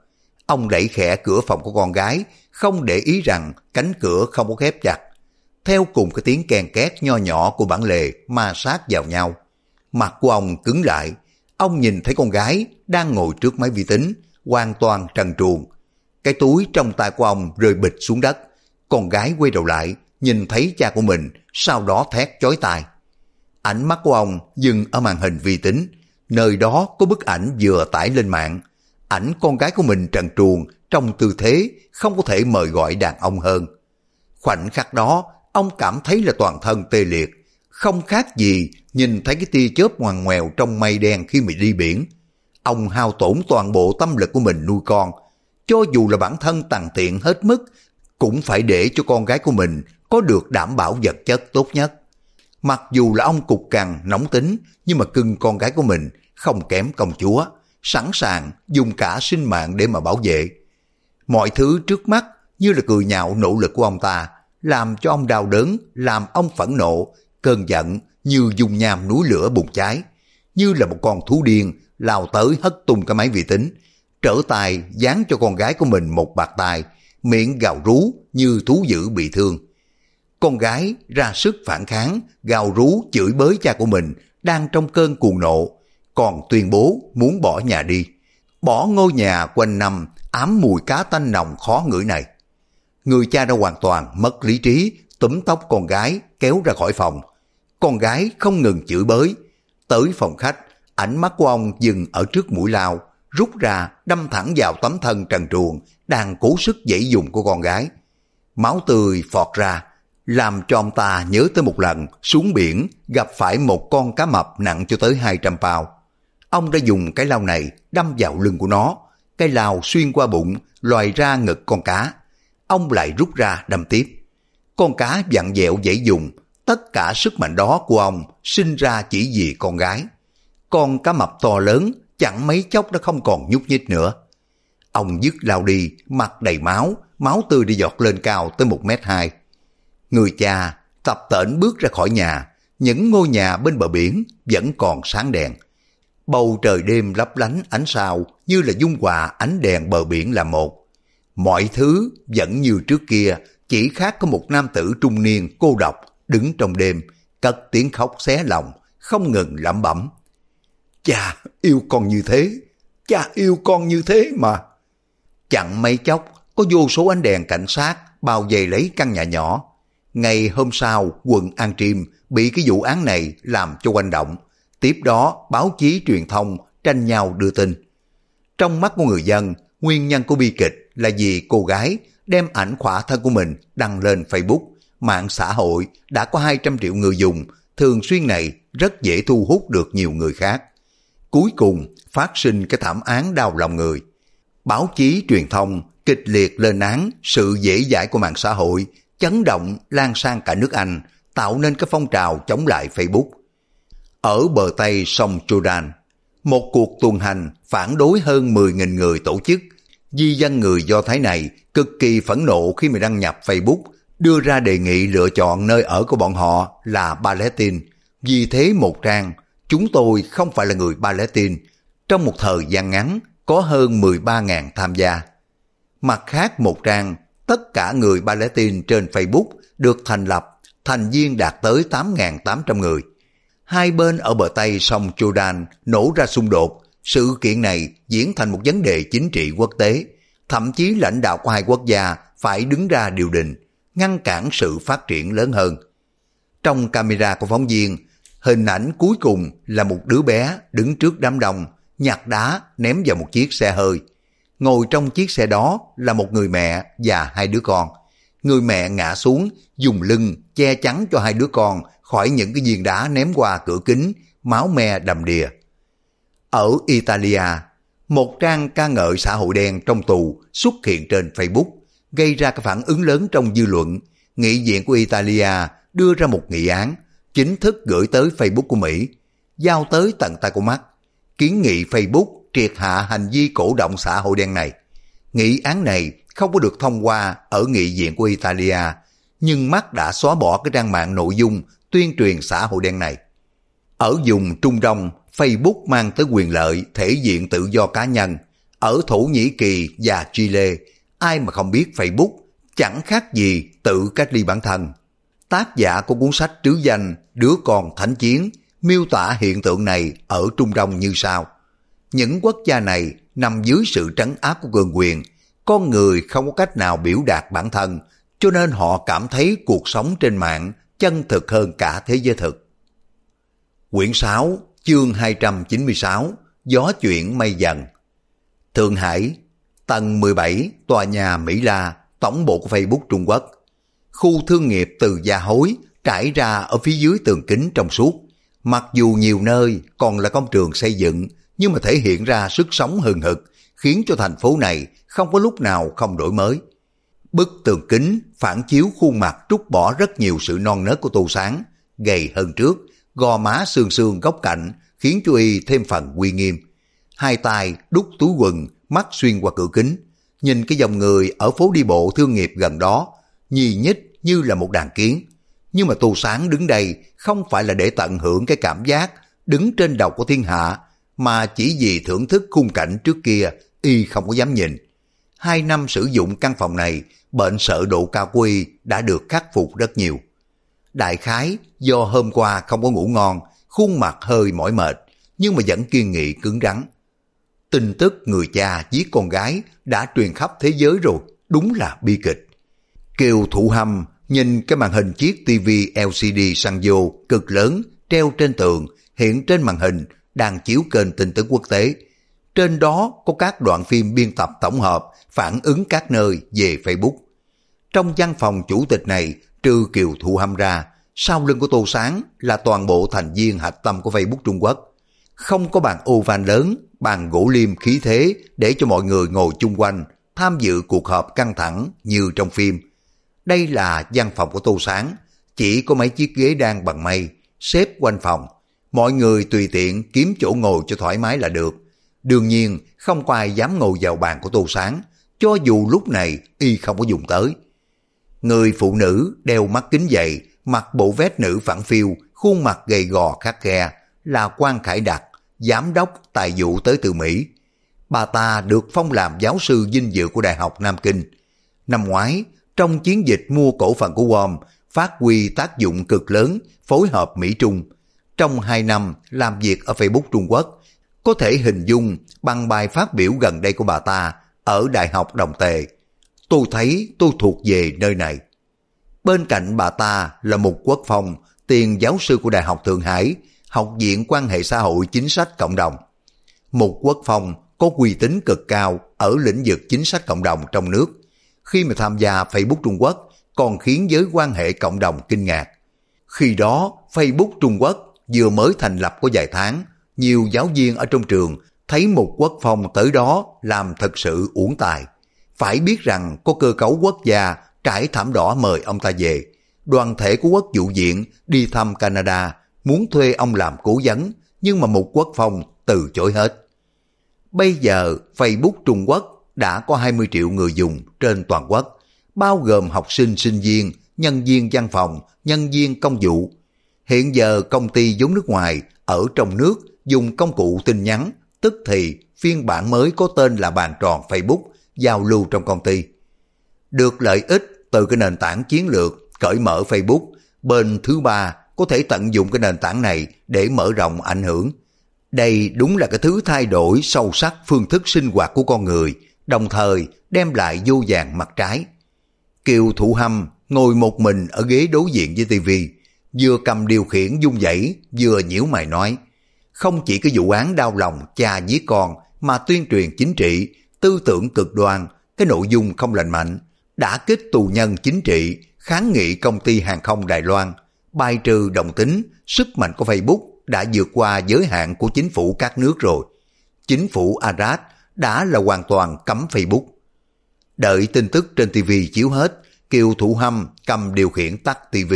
Ông đẩy khẽ cửa phòng của con gái, không để ý rằng cánh cửa không có khép chặt. Theo cùng cái tiếng kèn két nho nhỏ của bản lề ma sát vào nhau. Mặt của ông cứng lại. Ông nhìn thấy con gái đang ngồi trước máy vi tính, hoàn toàn trần truồng. Cái túi trong tay của ông rơi bịch xuống đất. Con gái quay đầu lại, nhìn thấy cha của mình, sau đó thét chói tai. Ánh mắt của ông dừng ở màn hình vi tính, nơi đó có bức ảnh vừa tải lên mạng. Ảnh con gái của mình trần truồng trong tư thế không có thể mời gọi đàn ông hơn. Khoảnh khắc đó, ông cảm thấy là toàn thân tê liệt, không khác gì nhìn thấy cái tia chớp ngoằn ngoèo trong mây đen khi mình đi biển. Ông hao tổn toàn bộ tâm lực của mình nuôi con, cho dù là bản thân tằn tiện hết mức, cũng phải để cho con gái của mình có được đảm bảo vật chất tốt nhất. Mặc dù là ông cục cằn, nóng tính, nhưng mà cưng con gái của mình không kém công chúa, sẵn sàng dùng cả sinh mạng để mà bảo vệ. Mọi thứ trước mắt như là cười nhạo nỗ lực của ông ta, làm cho ông đau đớn, làm ông phẫn nộ, cơn giận như dung nham núi lửa bùng cháy, như là một con thú điên lao tới hất tung cái máy vi tính, trở tay giáng cho con gái của mình một bạt tai, miệng gào rú như thú dữ bị thương. Con gái ra sức phản kháng, gào rú chửi bới cha của mình đang trong cơn cuồng nộ, còn tuyên bố muốn bỏ nhà đi, bỏ ngôi nhà quanh năm ám mùi cá tanh nồng khó ngửi này. Người cha đã hoàn toàn mất lý trí, túm tóc con gái kéo ra khỏi phòng. Con gái không ngừng chửi bới. Tới phòng khách, ánh mắt của ông dừng ở trước mũi lao, rút ra đâm thẳng vào tấm thân trần truồng đang cố sức giãy giụa của con gái. Máu tươi phọt ra, làm cho ông ta nhớ tới một lần xuống biển gặp phải một con cá mập nặng cho tới 200 pound. Ông đã dùng cái lao này đâm vào lưng của nó, cái lao xuyên qua bụng, lòi ra ngực con cá. Ông lại rút ra đâm tiếp. Con cá vặn vẹo giãy giụa, tất cả sức mạnh đó của ông sinh ra chỉ vì con gái. Con cá mập to lớn chẳng mấy chốc đã không còn nhúc nhích nữa. Ông dứt lao đi, mặt đầy máu, máu tươi đi giọt lên cao tới 1m2. Người cha tập tễnh bước ra khỏi nhà, những ngôi nhà bên bờ biển vẫn còn sáng đèn. Bầu trời đêm lấp lánh ánh sao như là dung hòa ánh đèn bờ biển là một. Mọi thứ vẫn như trước kia, chỉ khác có một nam tử trung niên cô độc đứng trong đêm, cất tiếng khóc xé lòng, không ngừng lẩm bẩm. Cha yêu con như thế, cha yêu con như thế mà. Chẳng mấy chốc, có vô số ánh đèn cảnh sát bao vây lấy căn nhà nhỏ. Ngày hôm sau, quận An Triêm bị cái vụ án này làm cho oanh động. Tiếp đó, báo chí truyền thông tranh nhau đưa tin. Trong mắt của người dân, nguyên nhân của bi kịch là vì cô gái đem ảnh khỏa thân của mình đăng lên Facebook. Mạng xã hội đã có 200 triệu người dùng, thường xuyên này rất dễ thu hút được nhiều người khác. Cuối cùng, phát sinh cái thảm án đau lòng người. Báo chí truyền thông kịch liệt lên án sự dễ dãi của mạng xã hội, chấn động lan sang cả nước Anh, tạo nên cái phong trào chống lại Facebook. Ở bờ Tây sông Jordan, một cuộc tuần hành phản đối hơn 10.000 người tổ chức. Di dân người Do Thái này cực kỳ phẫn nộ khi mà đăng nhập Facebook, đưa ra đề nghị lựa chọn nơi ở của bọn họ là Palestine. Vì thế một trang, chúng tôi không phải là người Palestine, trong một thời gian ngắn có hơn 13.000 tham gia. Mặt khác một trang, tất cả người Palestine trên Facebook được thành lập, thành viên đạt tới 8.800 người. Hai bên ở bờ Tây sông Jordan nổ ra xung đột, sự kiện này diễn thành một vấn đề chính trị quốc tế, thậm chí lãnh đạo của hai quốc gia phải đứng ra điều đình, ngăn cản sự phát triển lớn hơn. Trong camera của phóng viên, hình ảnh cuối cùng là một đứa bé đứng trước đám đông, nhặt đá ném vào một chiếc xe hơi. Ngồi trong chiếc xe đó là một người mẹ và hai đứa con. Người mẹ ngã xuống, dùng lưng che chắn cho hai đứa con khỏi những cái viên đá ném qua cửa kính, máu me đầm đìa. Ở Italia, một trang ca ngợi xã hội đen trong tù xuất hiện trên Facebook, gây ra cái phản ứng lớn trong dư luận. Nghị viện của Italia đưa ra một nghị án, chính thức gửi tới Facebook của Mỹ, giao tới tận tay của Mark, kiến nghị Facebook triệt hạ hành vi cổ động xã hội đen này. Nghị án này không có được thông qua ở nghị viện của Italia, nhưng Mark đã xóa bỏ cái trang mạng nội dung tuyên truyền xã hội đen này. Ở vùng Trung Đông, Facebook mang tới quyền lợi thể hiện tự do cá nhân. Ở Thổ Nhĩ Kỳ và Chile, ai mà không biết Facebook chẳng khác gì tự cách ly bản thân. Tác giả của cuốn sách trứ danh Đứa Con Thánh Chiến miêu tả hiện tượng này ở Trung Đông như sau. Những quốc gia này nằm dưới sự trấn áp của cường quyền, con người không có cách nào biểu đạt bản thân, cho nên họ cảm thấy cuộc sống trên mạng chân thực hơn cả thế giới thực. Quyển 6, chương 296, Gió chuyển mây dần. Thượng Hải, tầng 17, tòa nhà Mỹ La, tổng bộ của Facebook Trung Quốc. Khu thương nghiệp Từ Gia Hối trải ra ở phía dưới tường kính trong suốt. Mặc dù nhiều nơi còn là công trường xây dựng, nhưng mà thể hiện ra sức sống hừng hực, khiến cho thành phố này không có lúc nào không đổi mới. Bức tường kính phản chiếu khuôn mặt trút bỏ rất nhiều sự non nớt của Tô Sáng, gầy hơn trước, gò má xương xương góc cạnh, khiến cho y thêm phần uy nghiêm. Hai tay đút túi quần, mắt xuyên qua cửa kính, nhìn cái dòng người ở phố đi bộ thương nghiệp gần đó, nhì nhích như là một đàn kiến. Nhưng mà Tô Sáng đứng đây không phải là để tận hưởng cái cảm giác đứng trên đầu của thiên hạ, mà chỉ vì thưởng thức khung cảnh trước kia y không có dám nhìn. 2 năm sử dụng căn phòng này, bệnh sợ độ cao của y đã được khắc phục rất nhiều. Đại khái do hôm qua không có ngủ ngon, khuôn mặt hơi mỏi mệt, nhưng mà vẫn kiên nghị cứng rắn. Tin tức người cha giết con gái đã truyền khắp thế giới rồi, đúng là bi kịch. Kiều Thụ Hâm nhìn cái màn hình chiếc TV LCD Sanyo cực lớn treo trên tường, hiện trên màn hình đang chiếu kênh tin tức quốc tế. Trên đó có các đoạn phim biên tập tổng hợp phản ứng các nơi về Facebook. Trong văn phòng chủ tịch này, trừ Kiều Thụ Hâm ra, sau lưng của Tô Sáng là toàn bộ thành viên hạch tâm của Facebook Trung Quốc. Không có bàn oval lớn, bàn gỗ liêm khí thế để cho mọi người ngồi chung quanh, tham dự cuộc họp căng thẳng như trong phim. Đây là văn phòng của Tô Sáng, chỉ có mấy chiếc ghế đan bằng mây, xếp quanh phòng. Mọi người tùy tiện kiếm chỗ ngồi cho thoải mái là được. Đương nhiên không có ai dám ngồi vào bàn của Tô Sáng, cho dù lúc này y không có dùng tới. Người phụ nữ đeo mắt kính dày, mặc bộ vest nữ phẳng phiu, khuôn mặt gầy gò khắt khe, là Quan Khải Đặc, giám đốc tài vụ tới từ Mỹ. Bà ta được phong làm giáo sư dinh dưỡng của Đại học Nam Kinh. Năm ngoái, trong chiến dịch mua cổ phần của WOM, phát huy tác dụng cực lớn, phối hợp Mỹ-Trung. Trong 2 năm làm việc ở Facebook Trung Quốc, có thể hình dung bằng bài phát biểu gần đây của bà ta ở Đại học Đồng Tề. Tôi thấy tôi thuộc về nơi này. Bên cạnh bà ta là Mục Quốc Phong, tiền giáo sư của Đại học Thượng Hải, Học viện Quan hệ xã hội chính sách cộng đồng. Mục Quốc Phong có uy tín cực cao ở lĩnh vực chính sách cộng đồng trong nước. Khi mà tham gia Facebook Trung Quốc còn khiến giới quan hệ cộng đồng kinh ngạc. Khi đó Facebook Trung Quốc vừa mới thành lập có vài tháng, nhiều giáo viên ở trong trường thấy Mục Quốc Phong tới đó làm thật sự uổng tài. Phải biết rằng có cơ cấu quốc gia trải thảm đỏ mời ông ta về. Đoàn thể của Quốc vụ viện đi thăm Canada, muốn thuê ông làm cố vấn, nhưng mà Mục Quốc Phong từ chối hết. Bây giờ Facebook Trung Quốc đã có 20 triệu người dùng trên toàn quốc, bao gồm học sinh, sinh viên, nhân viên văn phòng, nhân viên công vụ. Hiện giờ công ty vốn nước ngoài ở trong nước dùng công cụ tin nhắn, tức thì phiên bản mới có tên là bàn tròn Facebook giao lưu trong công ty. Được lợi ích từ cái nền tảng chiến lược cởi mở Facebook, bên thứ ba có thể tận dụng cái nền tảng này để mở rộng ảnh hưởng. Đây đúng là cái thứ thay đổi sâu sắc phương thức sinh hoạt của con người, đồng thời đem lại vô vàn mặt trái. Kiều Thụ Hâm ngồi một mình ở ghế đối diện với tivi, vừa cầm điều khiển vung vẩy, vừa nhíu mày nói, không chỉ cái vụ án đau lòng cha giết con mà tuyên truyền chính trị, tư tưởng cực đoan, cái nội dung không lành mạnh, đả kích tù nhân chính trị, kháng nghị công ty hàng không Đài Loan, bài trừ đồng tính, sức mạnh của Facebook đã vượt qua giới hạn của chính phủ các nước rồi. Chính phủ Arad đã là hoàn toàn cấm Facebook. Đợi tin tức trên TV chiếu hết, Kiều Thụ Hâm cầm điều khiển tắt TV.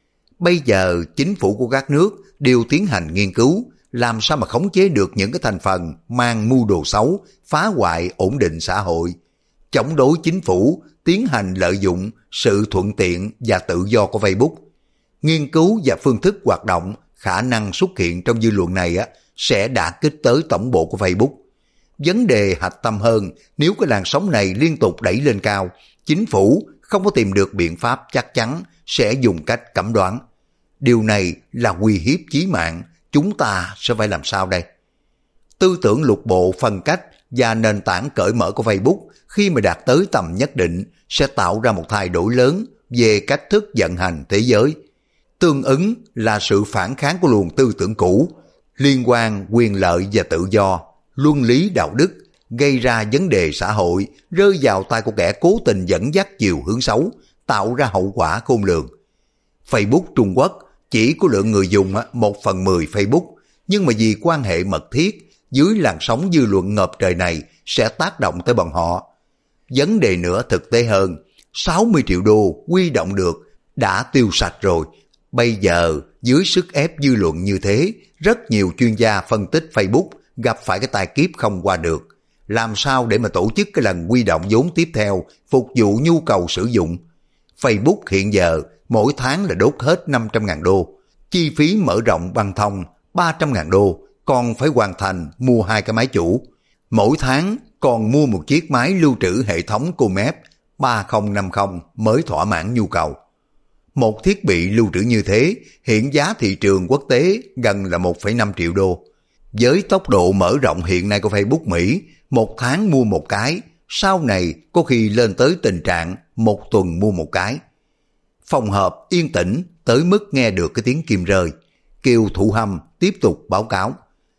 Bây giờ chính phủ của các nước đều tiến hành nghiên cứu làm sao mà khống chế được những cái thành phần mang mưu đồ xấu, phá hoại ổn định xã hội, chống đối chính phủ, tiến hành lợi dụng sự thuận tiện và tự do của Facebook. Nghiên cứu và phương thức hoạt động khả năng xuất hiện trong dư luận này sẽ đả kích tới tổng bộ của Facebook. Vấn đề hạch tâm hơn, nếu cái làn sóng này liên tục đẩy lên cao, chính phủ không có tìm được biện pháp chắc chắn sẽ dùng cách cấm đoán. Điều này là uy hiếp chí mạng, chúng ta sẽ phải làm sao đây? Tư tưởng lục bộ phân cách và nền tảng cởi mở của Facebook khi mà đạt tới tầm nhất định sẽ tạo ra một thay đổi lớn về cách thức vận hành thế giới. Tương ứng là sự phản kháng của luồng tư tưởng cũ, liên quan quyền lợi và tự do, luân lý đạo đức, gây ra vấn đề xã hội, rơi vào tay của kẻ cố tình dẫn dắt chiều hướng xấu, tạo ra hậu quả khôn lường. Facebook Trung Quốc chỉ có lượng người dùng 1/10 Facebook, nhưng mà vì quan hệ mật thiết, dưới làn sóng dư luận ngập trời này sẽ tác động tới bọn họ. Vấn đề nữa thực tế hơn, 60 triệu đô huy động được đã tiêu sạch rồi. Bây giờ dưới sức ép dư luận như thế, rất nhiều chuyên gia phân tích Facebook gặp phải cái tai kiếp không qua được. Làm sao để mà tổ chức cái lần huy động vốn tiếp theo phục vụ nhu cầu sử dụng? Facebook hiện giờ mỗi tháng là đốt hết 500.000 đô, chi phí mở rộng băng thông 300.000 đô, còn phải hoàn thành mua 2 cái máy chủ. Mỗi tháng còn mua một chiếc máy lưu trữ hệ thống Comep 3050 mới thỏa mãn nhu cầu. Một thiết bị lưu trữ như thế hiện giá thị trường quốc tế gần là 1,5 triệu đô. Với tốc độ mở rộng hiện nay của Facebook Mỹ, một tháng mua một cái, sau này có khi lên tới tình trạng một tuần mua một cái. Phòng họp yên tĩnh tới mức nghe được cái tiếng kim rơi. Kiều Thụ Hâm tiếp tục báo cáo.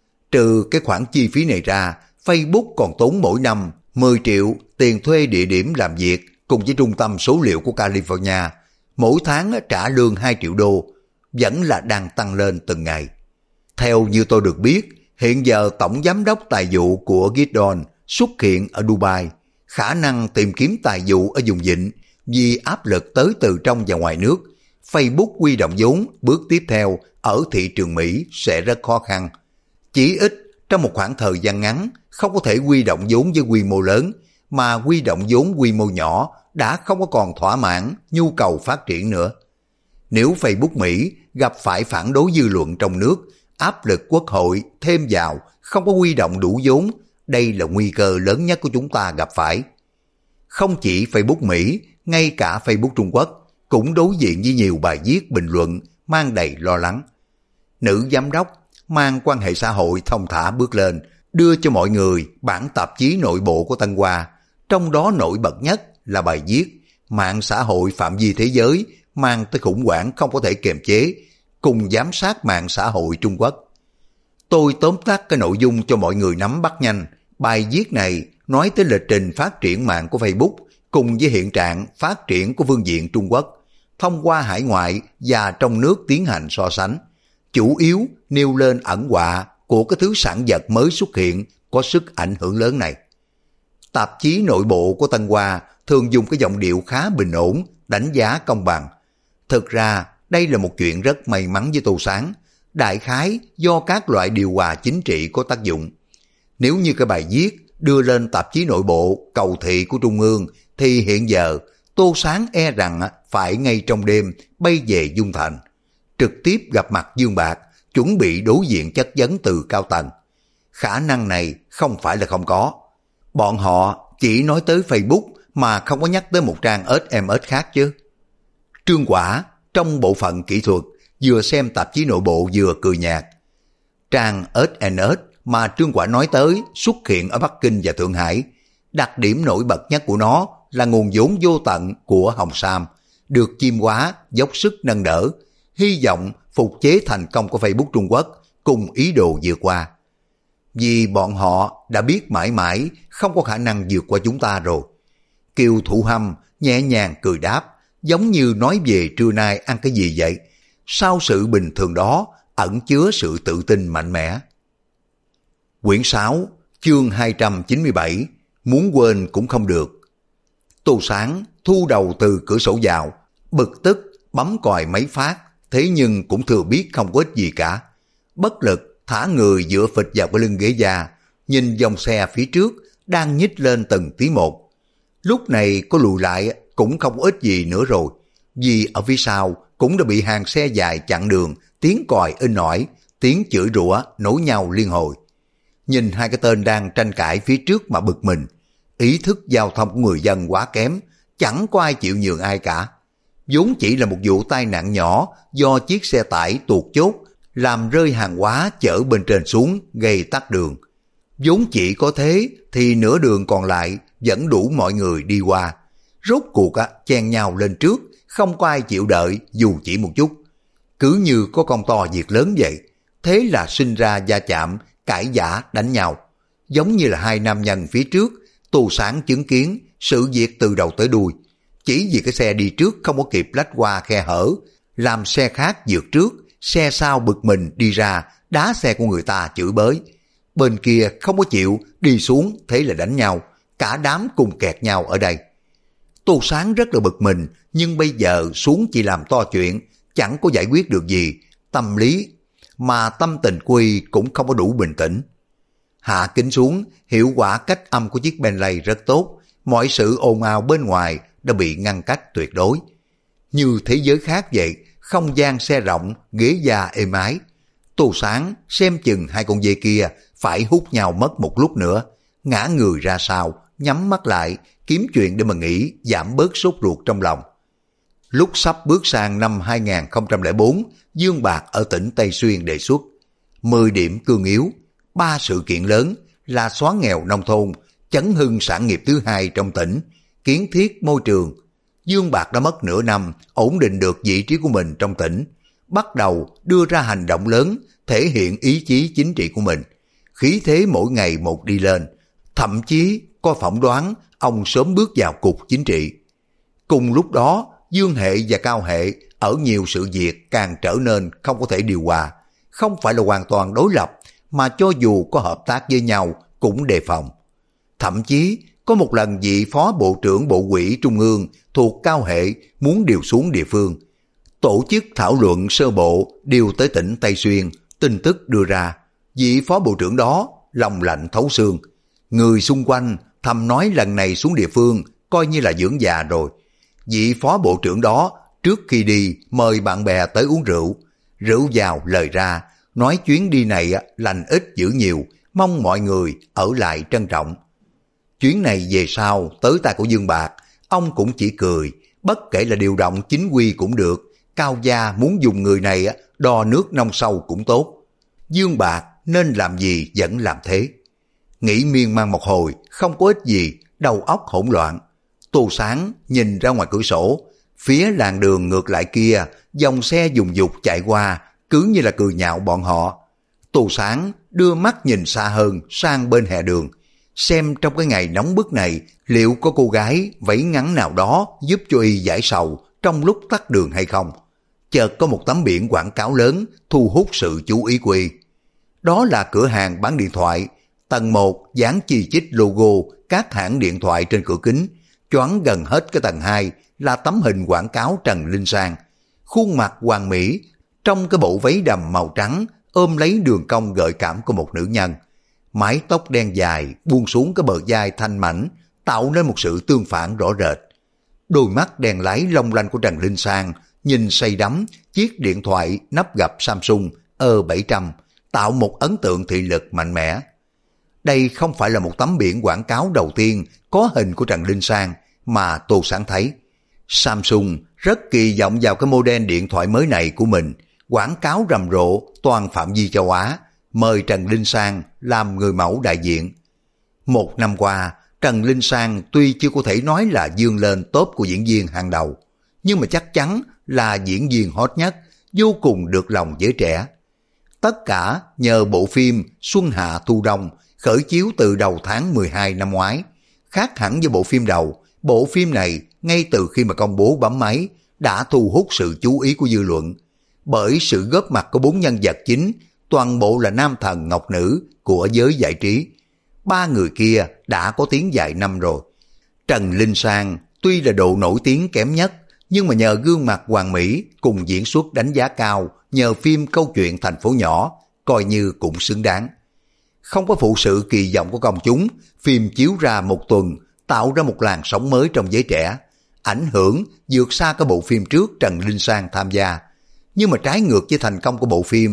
Trừ cái khoản chi phí này ra, Facebook còn tốn mỗi năm 10 triệu tiền thuê địa điểm làm việc cùng với trung tâm số liệu của California. Mỗi tháng trả lương 2 triệu đô, vẫn là đang tăng lên từng ngày. Theo như tôi được biết, hiện giờ tổng giám đốc tài vụ của Gideon xuất hiện ở Dubai, khả năng tìm kiếm tài vụ ở vùng vịnh vì áp lực tới từ trong và ngoài nước. Facebook huy động vốn bước tiếp theo ở thị trường Mỹ sẽ rất khó khăn. Chỉ ít trong một khoảng thời gian ngắn không có thể huy động vốn với quy mô lớn, mà huy động vốn quy mô nhỏ đã không có còn thỏa mãn nhu cầu phát triển nữa. Nếu Facebook Mỹ gặp phải phản đối dư luận trong nước, áp lực quốc hội thêm vào không có huy động đủ vốn, đây là nguy cơ lớn nhất của chúng ta gặp phải. Không chỉ Facebook Mỹ, ngay cả Facebook Trung Quốc cũng đối diện với nhiều bài viết bình luận mang đầy lo lắng. Nữ giám đốc mang quan hệ xã hội thông thả bước lên, đưa cho mọi người bản tạp chí nội bộ của Tân Hoa, trong đó nổi bật nhất là bài viết mạng xã hội phạm vi thế giới mang tới khủng hoảng không có thể kiềm chế, cùng giám sát mạng xã hội Trung Quốc. Tôi tóm tắt cái nội dung cho mọi người nắm bắt nhanh. Bài viết này nói tới lịch trình phát triển mạng của Facebook cùng với hiện trạng phát triển của phương diện Trung Quốc, thông qua hải ngoại và trong nước tiến hành so sánh. Chủ yếu nêu lên ẩn họa của cái thứ sản vật mới xuất hiện có sức ảnh hưởng lớn này. Tạp chí nội bộ của Tân Hoa thường dùng cái giọng điệu khá bình ổn, đánh giá công bằng. Thực ra đây là một chuyện rất may mắn với Tô Sáng, đại khái do các loại điều hòa chính trị có tác dụng. Nếu như cái bài viết đưa lên tạp chí nội bộ cầu thị của Trung ương thì hiện giờ Tô Sáng e rằng phải ngay trong đêm bay về Dung Thành, trực tiếp gặp mặt Dương Bạc, chuẩn bị đối diện chất vấn từ cao tầng. Khả năng này không phải là không có. Bọn họ chỉ nói tới Facebook mà không có nhắc tới một trang SMS khác chứ. Trương Quả trong bộ phận kỹ thuật vừa xem tạp chí nội bộ vừa cười nhạt. Trang SNS mà Trương Quả nói tới xuất hiện ở Bắc Kinh và Thượng Hải. Đặc điểm nổi bật nhất của nó là nguồn vốn vô tận của Hồng Sam, được Chiêm Hóa dốc sức nâng đỡ, hy vọng phục chế thành công của Facebook Trung Quốc cùng ý đồ vượt qua. Vì bọn họ đã biết mãi mãi không có khả năng vượt qua chúng ta rồi. Kiều Thụ Hâm nhẹ nhàng cười đáp, giống như nói về trưa nay ăn cái gì vậy. Sau sự bình thường đó ẩn chứa sự tự tin mạnh mẽ. Quyển 6, chương 297, muốn quên cũng không được. Tô Sáng thu đầu từ cửa sổ vào, bực tức bấm còi mấy phát, thế nhưng cũng thừa biết không có ích gì cả. Bất lực thả người dựa phịch vào cái lưng ghế da, nhìn dòng xe phía trước đang nhích lên từng tí một. Lúc này có lùi lại cũng không có ích gì nữa rồi, vì ở phía sau cũng đã bị hàng xe dài chặn đường, tiếng còi inh ỏi, tiếng chửi rủa nối nhau liên hồi. nhìn hai cái tên đang tranh cãi phía trước mà bực mình. Ý thức giao thông của người dân quá kém, chẳng có ai chịu nhường ai cả. Vốn chỉ là một vụ tai nạn nhỏ do chiếc xe tải tuột chốt, làm rơi hàng hóa chở bên trên xuống gây tắc đường. Vốn chỉ có thế thì nửa đường còn lại vẫn đủ mọi người đi qua. Rốt cuộc chen nhau lên trước, không có ai chịu đợi dù chỉ một chút. Cứ như có con to việc lớn vậy, thế là sinh ra va chạm, cãi vã đánh nhau. Giống như là hai nam nhân phía trước, Tô Sáng chứng kiến sự việc từ đầu tới đuôi. Chỉ vì cái xe đi trước không có kịp lách qua khe hở, làm xe khác vượt trước, xe sau bực mình đi ra, đá xe của người ta chửi bới. Bên kia không có chịu, đi xuống thế là đánh nhau, cả đám cùng kẹt nhau ở đây. Tô Sáng rất là bực mình, nhưng bây giờ xuống chỉ làm to chuyện, chẳng có giải quyết được gì, tâm lý, mà tâm tình của y cũng không có đủ bình tĩnh. Hạ kính xuống, hiệu quả cách âm của chiếc Bentley rất tốt, mọi sự ồn ào bên ngoài đã bị ngăn cách tuyệt đối. Như thế giới khác vậy, không gian xe rộng, ghế da êm ái. Tô Sáng xem chừng hai con dê kia phải hút nhau mất một lúc nữa, ngã người ra sau, nhắm mắt lại, kiếm chuyện để mà nghĩ, giảm bớt sốt ruột trong lòng. Lúc sắp bước sang năm 2004, Dương Bạc ở tỉnh Tây Xuyên đề xuất 10 điểm cương yếu, 3 sự kiện lớn là xóa nghèo nông thôn, chấn hưng sản nghiệp thứ hai trong tỉnh, kiến thiết môi trường. Dương Bạc đã mất nửa năm ổn định được vị trí của mình trong tỉnh, bắt đầu đưa ra hành động lớn, thể hiện ý chí chính trị của mình. Khí thế mỗi ngày một đi lên, thậm chí có phỏng đoán ông sớm bước vào cục chính trị. Cùng lúc đó, Dương hệ và Cao hệ ở nhiều sự việc càng trở nên không có thể điều hòa, không phải là hoàn toàn đối lập, mà cho dù có hợp tác với nhau cũng đề phòng. Thậm chí có một lần vị phó bộ trưởng bộ ủy trung ương thuộc Cao hệ muốn điều xuống địa phương, tổ chức thảo luận sơ bộ điều tới tỉnh Tây Xuyên. Tin tức đưa ra, vị phó bộ trưởng đó lòng lạnh thấu xương. Người xung quanh thầm nói lần này xuống địa phương coi như là dưỡng già rồi. Vị phó bộ trưởng đó trước khi đi mời bạn bè tới uống rượu. Rượu vào lời ra, nói chuyến đi này lành ít dữ nhiều, mong mọi người ở lại trân trọng. Chuyến này về sau tới tay của Dương Bạc, ông cũng chỉ cười, bất kể là điều động chính quy cũng được, Cao gia muốn dùng người này đo nước nông sâu cũng tốt. Dương Bạc nên làm gì vẫn làm thế. Nghĩ miên man một hồi, không có ích gì, đầu óc hỗn loạn. Tô Sáng nhìn ra ngoài cửa sổ, phía làn đường ngược lại kia, dòng xe dùng dục chạy qua, cứ như là cười nhạo bọn họ. Tô Sáng đưa mắt nhìn xa hơn sang bên hè đường, xem trong cái ngày nóng bức này liệu có cô gái váy ngắn nào đó giúp cho y giải sầu trong lúc tắt đường hay không. Chợt có một tấm biển quảng cáo lớn thu hút sự chú ý của y. Đó là cửa hàng bán điện thoại, tầng 1 dán chi chít logo các hãng điện thoại trên cửa kính, choán gần hết cái tầng 2 là tấm hình quảng cáo Trần Linh Sang, khuôn mặt hoàn mỹ trong cái bộ váy đầm màu trắng ôm lấy đường cong gợi cảm của một nữ nhân. Mái tóc đen dài buông xuống cái bờ vai thanh mảnh, tạo nên một sự tương phản rõ rệt. Đôi mắt đèn láy long lanh của Trần Linh Sang nhìn say đắm chiếc điện thoại nắp gập Samsung E700, tạo một ấn tượng thị lực mạnh mẽ. Đây không phải là một tấm biển quảng cáo đầu tiên có hình của Trần Linh Sang mà Tô Sáng thấy. Samsung rất kỳ vọng vào cái model điện thoại mới này của mình, quảng cáo rầm rộ toàn phạm vi châu Á, mời Trần Linh Sang làm người mẫu đại diện. Một năm qua, Trần Linh Sang tuy chưa có thể nói là vươn lên top của diễn viên hàng đầu, nhưng mà chắc chắn là diễn viên hot nhất, vô cùng được lòng giới trẻ. Tất cả nhờ bộ phim Xuân Hạ Thu Đông khởi chiếu từ đầu tháng 12 năm ngoái. Khác hẳn với bộ phim đầu, bộ phim này ngay từ khi mà công bố bấm máy đã thu hút sự chú ý của dư luận. Bởi sự góp mặt của 4 nhân vật chính, toàn bộ là nam thần ngọc nữ của giới giải trí. 3 người kia đã có tiếng vài năm rồi. Trần Linh Sang tuy là độ nổi tiếng kém nhất, nhưng mà nhờ gương mặt hoàn mỹ cùng diễn xuất đánh giá cao, nhờ phim Câu chuyện thành phố nhỏ, coi như cũng xứng đáng. Không có phụ sự kỳ vọng của công chúng, phim chiếu ra một tuần, tạo ra một làn sóng mới trong giới trẻ, ảnh hưởng vượt xa cái bộ phim trước Trần Linh Sang tham gia. Nhưng mà trái ngược với thành công của bộ phim,